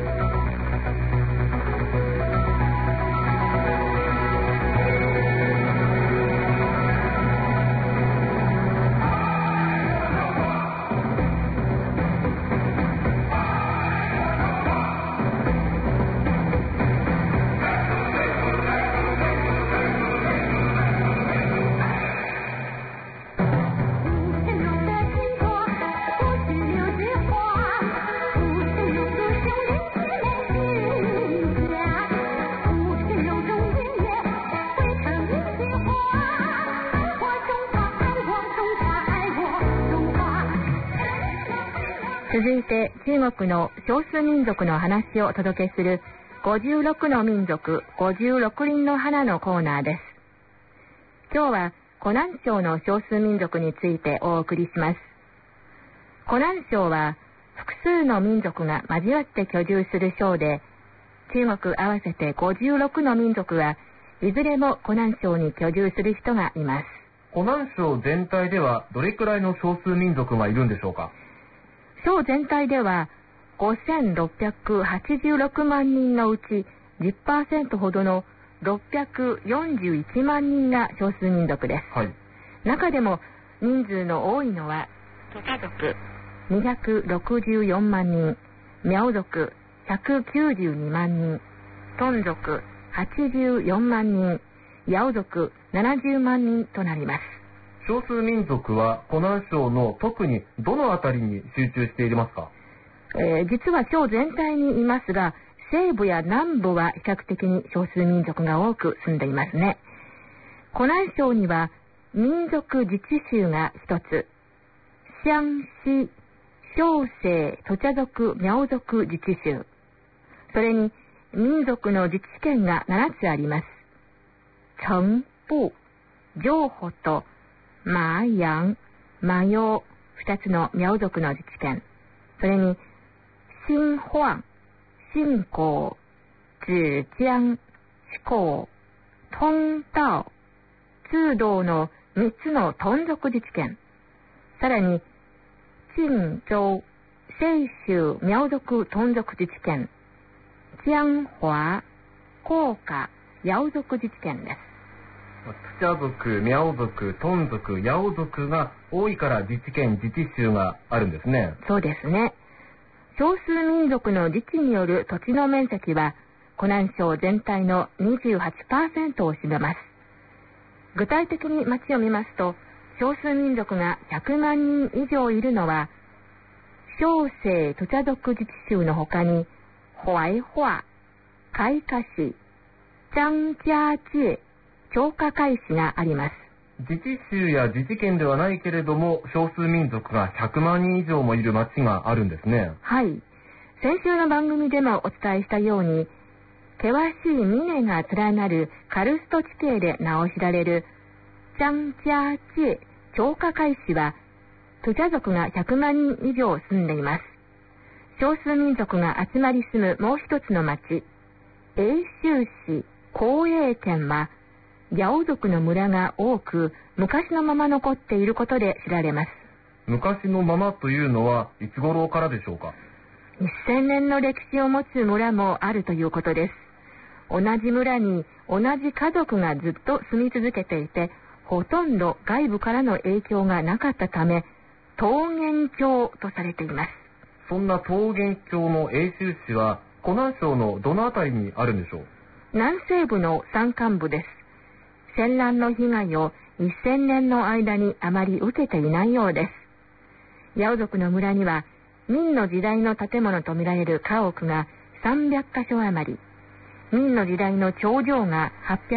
続いて中国の少数民族の話をお届けする56の民族56輪の花のコーナーです。今日は湖南省の少数民族についてお送りします。湖南省は複数の民族が交わって居住する省で、中国合わせて56の民族はいずれも湖南省に居住する人がいます。 湖南省全体ではどれくらいの少数民族がいるんでしょうか？ 省全体では5686万人のうち 10% ほどの641万人が少数民族です。 はい。 中でも人数の多いのはトチャ族264万人、苗族192万人、トン族84万人、ヤオ族70万人となります。 少数民族は湖南省の特にどのあたりに集中していますか？ 実は省全体にいますが、西部や南部は比較的に少数民族が多く住んでいますね。湖南省には民族自治州が一つ、湘西、 小生土茶族苗族自治州、それに民族の自治権が7つあります。城部、上保と麻陽、麻陽2つの苗族の自治権、それに新晃、新港、芷江、四港、東道、通道の3つの豚族自治権、さらに晋州、清州苗族豚族自治権、江華、甲賀、瑶族自治権です。 土茶族、苗族、豚族、八尾族が多いから自治権、自治州があるんですね。 そうですね。少数民族の自治による土地の面積は湖南省全体の 28% を占めます。具体的に町を見ますと、少数民族が100万人以上いるのは、小生土茶族自治州の他に、淮化、開華市、張家界、張家界市があります。 自治州や自治県ではないけれども、少数民族が100万人以上もいる町があるんですね。 はい。先週の番組でもお伝えしたように、険しい峰が連なるカルスト地形で名を知られる張家界、張家界市は、土茶族が100万人以上住んでいます。少数民族が集まり住むもう一つの町、永州市光栄県は、八尾族の村が多く、昔のまま残っていることで知られます。 昔のままというのはいつ頃からでしょうか。 1000年の歴史を持つ村もあるということです。同じ村に同じ家族がずっと住み続けていて、ほとんど外部からの影響がなかったため、桃源郷とされています。 そんな桃源郷の永州市は湖南省のどのあたりにあるんでしょう。 南西部の山間部です。戦乱の被害を1000年の間にあまり受けていないようです。八尾族の村には明の時代の建物とみられる家屋が300カ所余り、明の時代の頂上が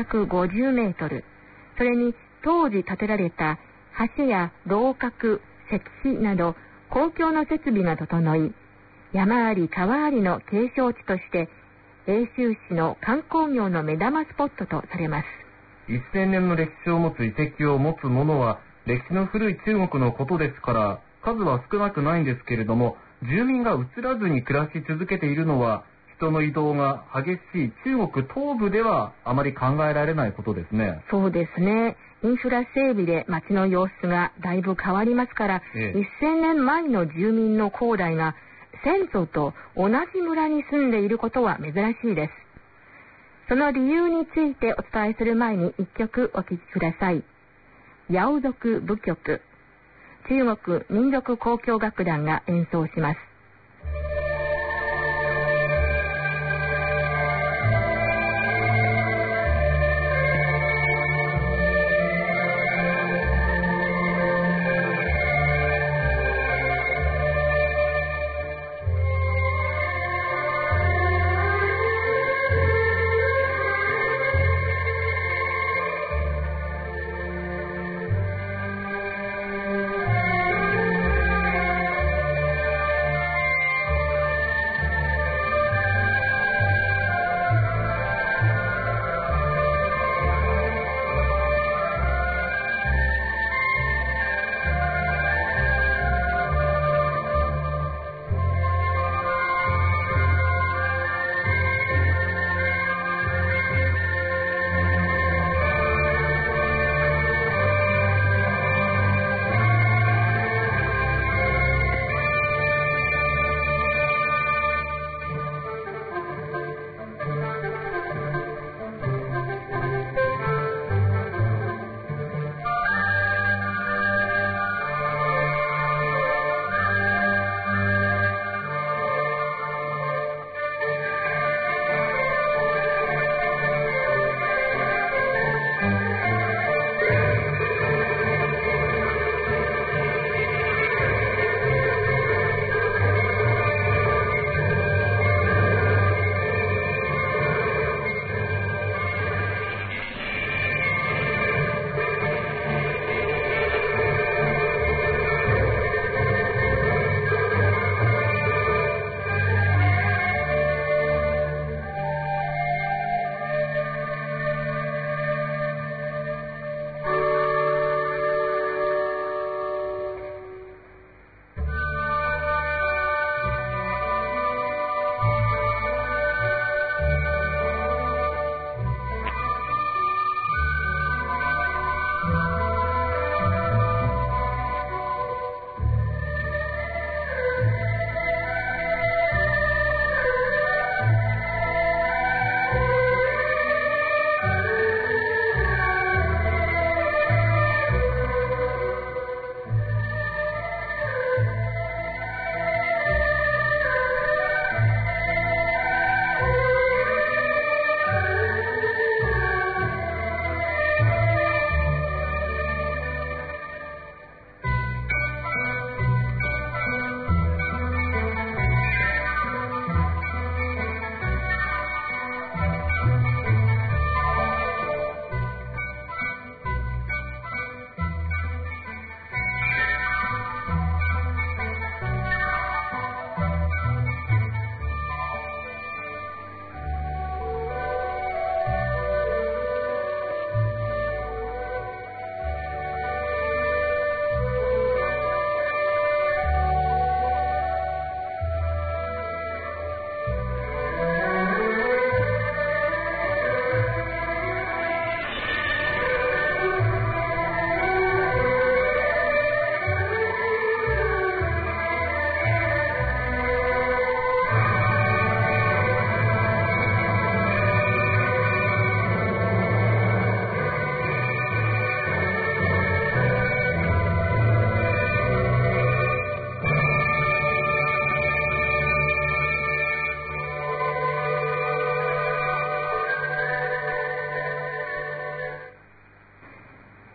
850メートル、それに当時建てられた橋や楼閣、石碑など公共の設備が整い、山あり川ありの景勝地として永州市の観光業の目玉スポットとされます。 1000年の歴史を持つ遺跡を持つものは歴史の古い中国のことですから数は少なくないんですけれども、住民が移らずに暮らし続けているのは人の移動が激しい中国東部ではあまり考えられないことですね。 そうですね。インフラ整備で街の様子がだいぶ変わりますから、1000年前の住民の後代が先祖と同じ村に住んでいることは珍しいです。その理由についてお伝えする前に一曲お聴きください。八尾族舞曲、中国民族交響楽団が演奏します。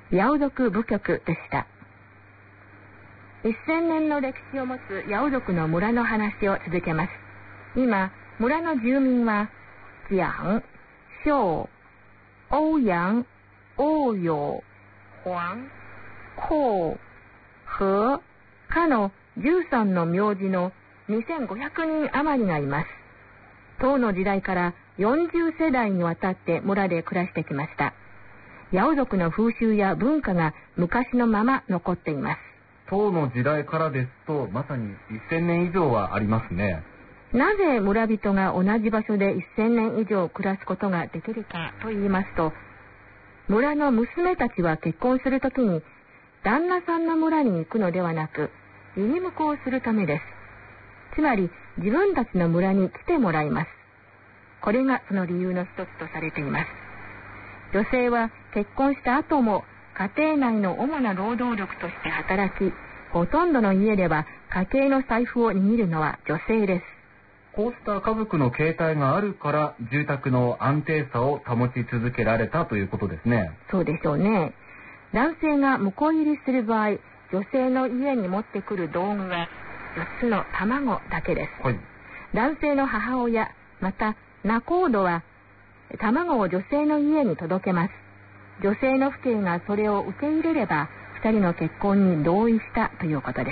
八尾族部局でした。1000年の歴史を持つ八尾族の村の話を続けます。今、村の住民は、蒋、肖、欧陽、欧陽、黄、孔、和、かの13の名字の2500人余りがいます。唐の時代から40世代にわたって村で暮らしてきました。八尾族の風習や文化が昔のまま残っています。 唐の時代からですと、まさに1000年以上はありますね。 なぜ村人が同じ場所で1000年以上暮らすことができるかと言いますと、村の娘たちは結婚するときに旦那さんの村に行くのではなく、入り婿をするためです。つまり自分たちの村に来てもらいます。これがその理由の一つとされています。女性は結婚した後も家庭内の主な労働力として働き、ほとんどの家では家計の財布を握るのは女性です。 こうした家族の形態があるから住宅の安定さを保ち続けられたということですね。 そうでしょうね。男性が婿入りする場合、女性の家に持ってくる道具は4つの卵だけです。 はい、 男性の母親、また仲人は卵を女性の家に届けます。女性の父兄がそれを受け入れれば、2人の結婚に同意したということです。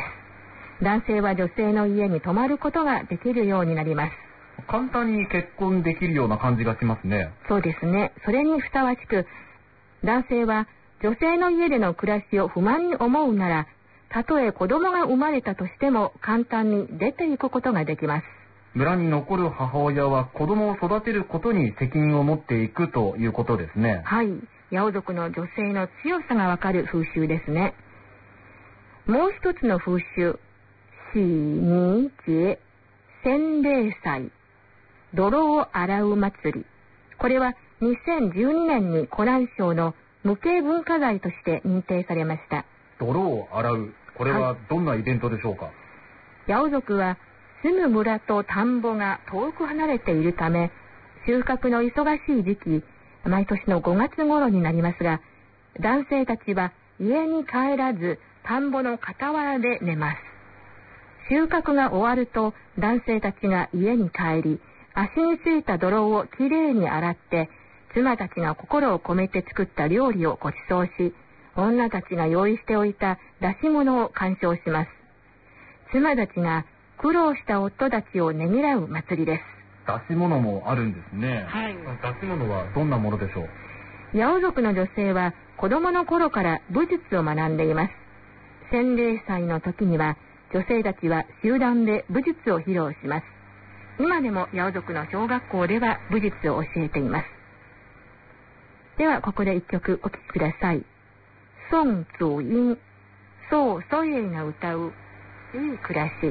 男性は女性の家に泊まることができるようになります。 簡単に結婚できるような感じがしますね。 そうですね。それにふさわしく、男性は女性の家での暮らしを不満に思うなら、たとえ子供が生まれたとしても簡単に出ていくことができます。 村に残る母親は子供を育てることに責任を持っていくということですね。 はい。八尾族の女性の強さがわかる風習ですね。もう一つの風習、洗泥節、洗礼祭、泥を洗う祭り。これは2012年に湖南省の無形文化財として認定されました。 泥を洗う。これはどんなイベントでしょうか。 八尾族は住む村と田んぼが遠く離れているため、収穫の忙しい時期、毎年の5月頃になりますが、男性たちは家に帰らず田んぼの傍らで寝ます。収穫が終わると男性たちが家に帰り、足についた泥をきれいに洗って、妻たちが心を込めて作った料理をご馳走し、女たちが用意しておいた出し物を鑑賞します。妻たちが苦労した夫たちをねぎらう祭りです。 出し物もあるんですね。 はい。 出し物はどんなものでしょう。 八尾族の女性は子供の頃から武術を学んでいます。洗礼祭の時には女性たちは集団で武術を披露します。今でも八尾族の小学校では武術を教えています。ではここで一曲お聴きください。宋祖英、宋祖英が歌ういい暮らし。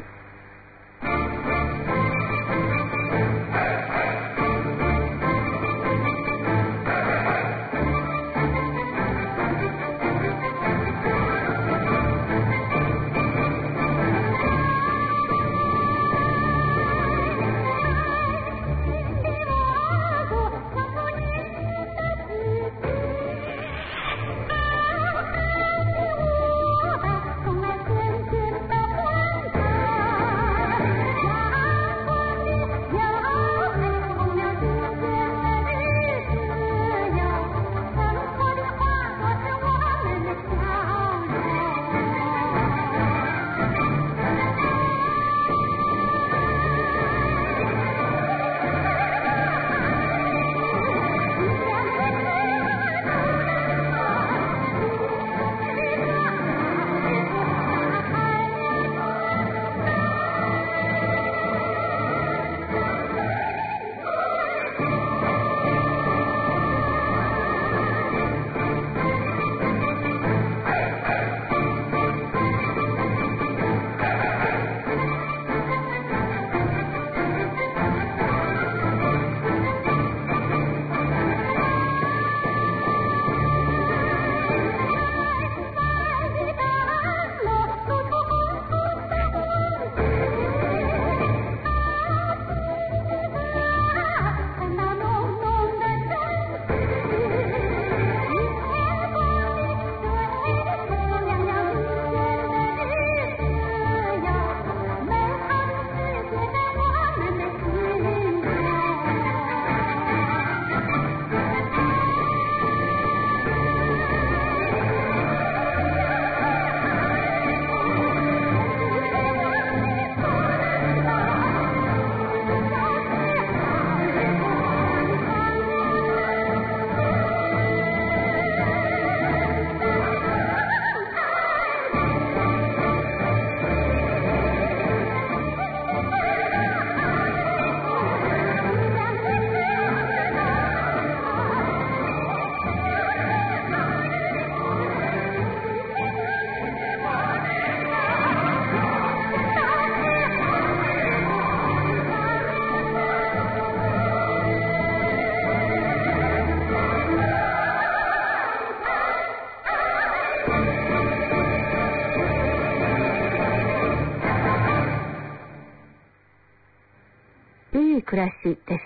暮らしでした。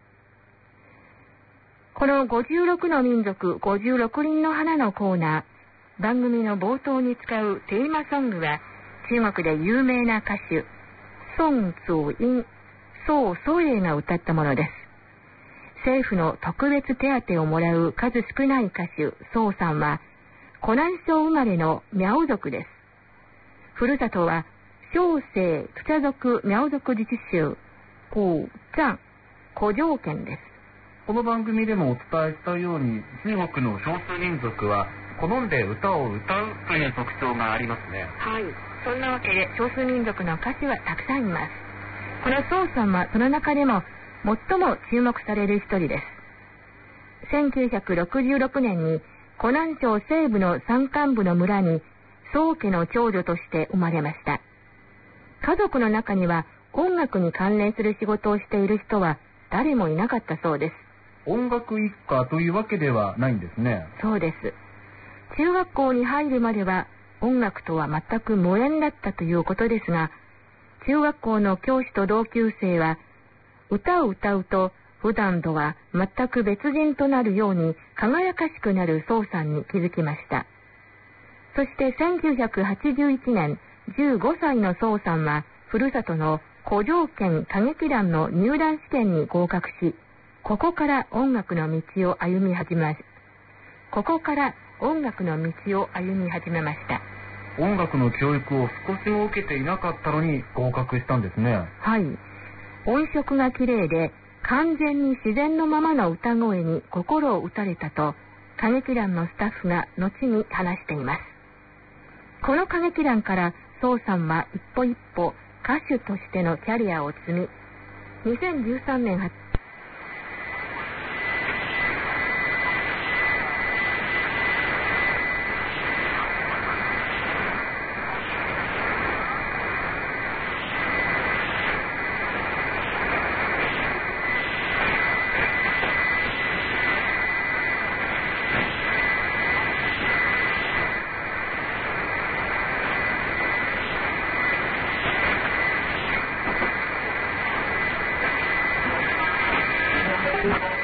この56の民族56輪の花のコーナー、番組の冒頭に使うテーマソングは中国で有名な歌手孫祖英、宋祖英が歌ったものです。政府の特別手当をもらう数少ない歌手宋さんは湖南省生まれの苗族です。ふるさとは小生土茶族苗族自治州古藏古城県です。 この番組でもお伝えしたように、中国の少数民族は好んで歌を歌うという特徴がありますね。 はい、そんなわけで少数民族の歌手はたくさんいます。この宋さんはその中でも最も注目される一人です。1966年に湖南省西部の山間部の村に宋家の長女として生まれました。家族の中には音楽に関連する仕事をしている人は誰もいなかったそうです。 音楽一家というわけではないんですね。 そうです。中学校に入るまでは音楽とは全く無縁だったということですが、中学校の教師と同級生は歌を歌うと普段とは全く別人となるように輝かしくなる宋さんに気づきました。そして1981年15歳の宋さんはふるさとの古城県歌劇団の入団試験に合格し、ここから音楽の道を歩み始めました。 音楽の教育を少しも受けていなかったのに合格したんですね。 はい。音色が綺麗で完全に自然のままの歌声に心を打たれたと歌劇団のスタッフが後に話しています。この歌劇団から宋さんは一歩一歩歌手としてのキャリアを積み、2013年8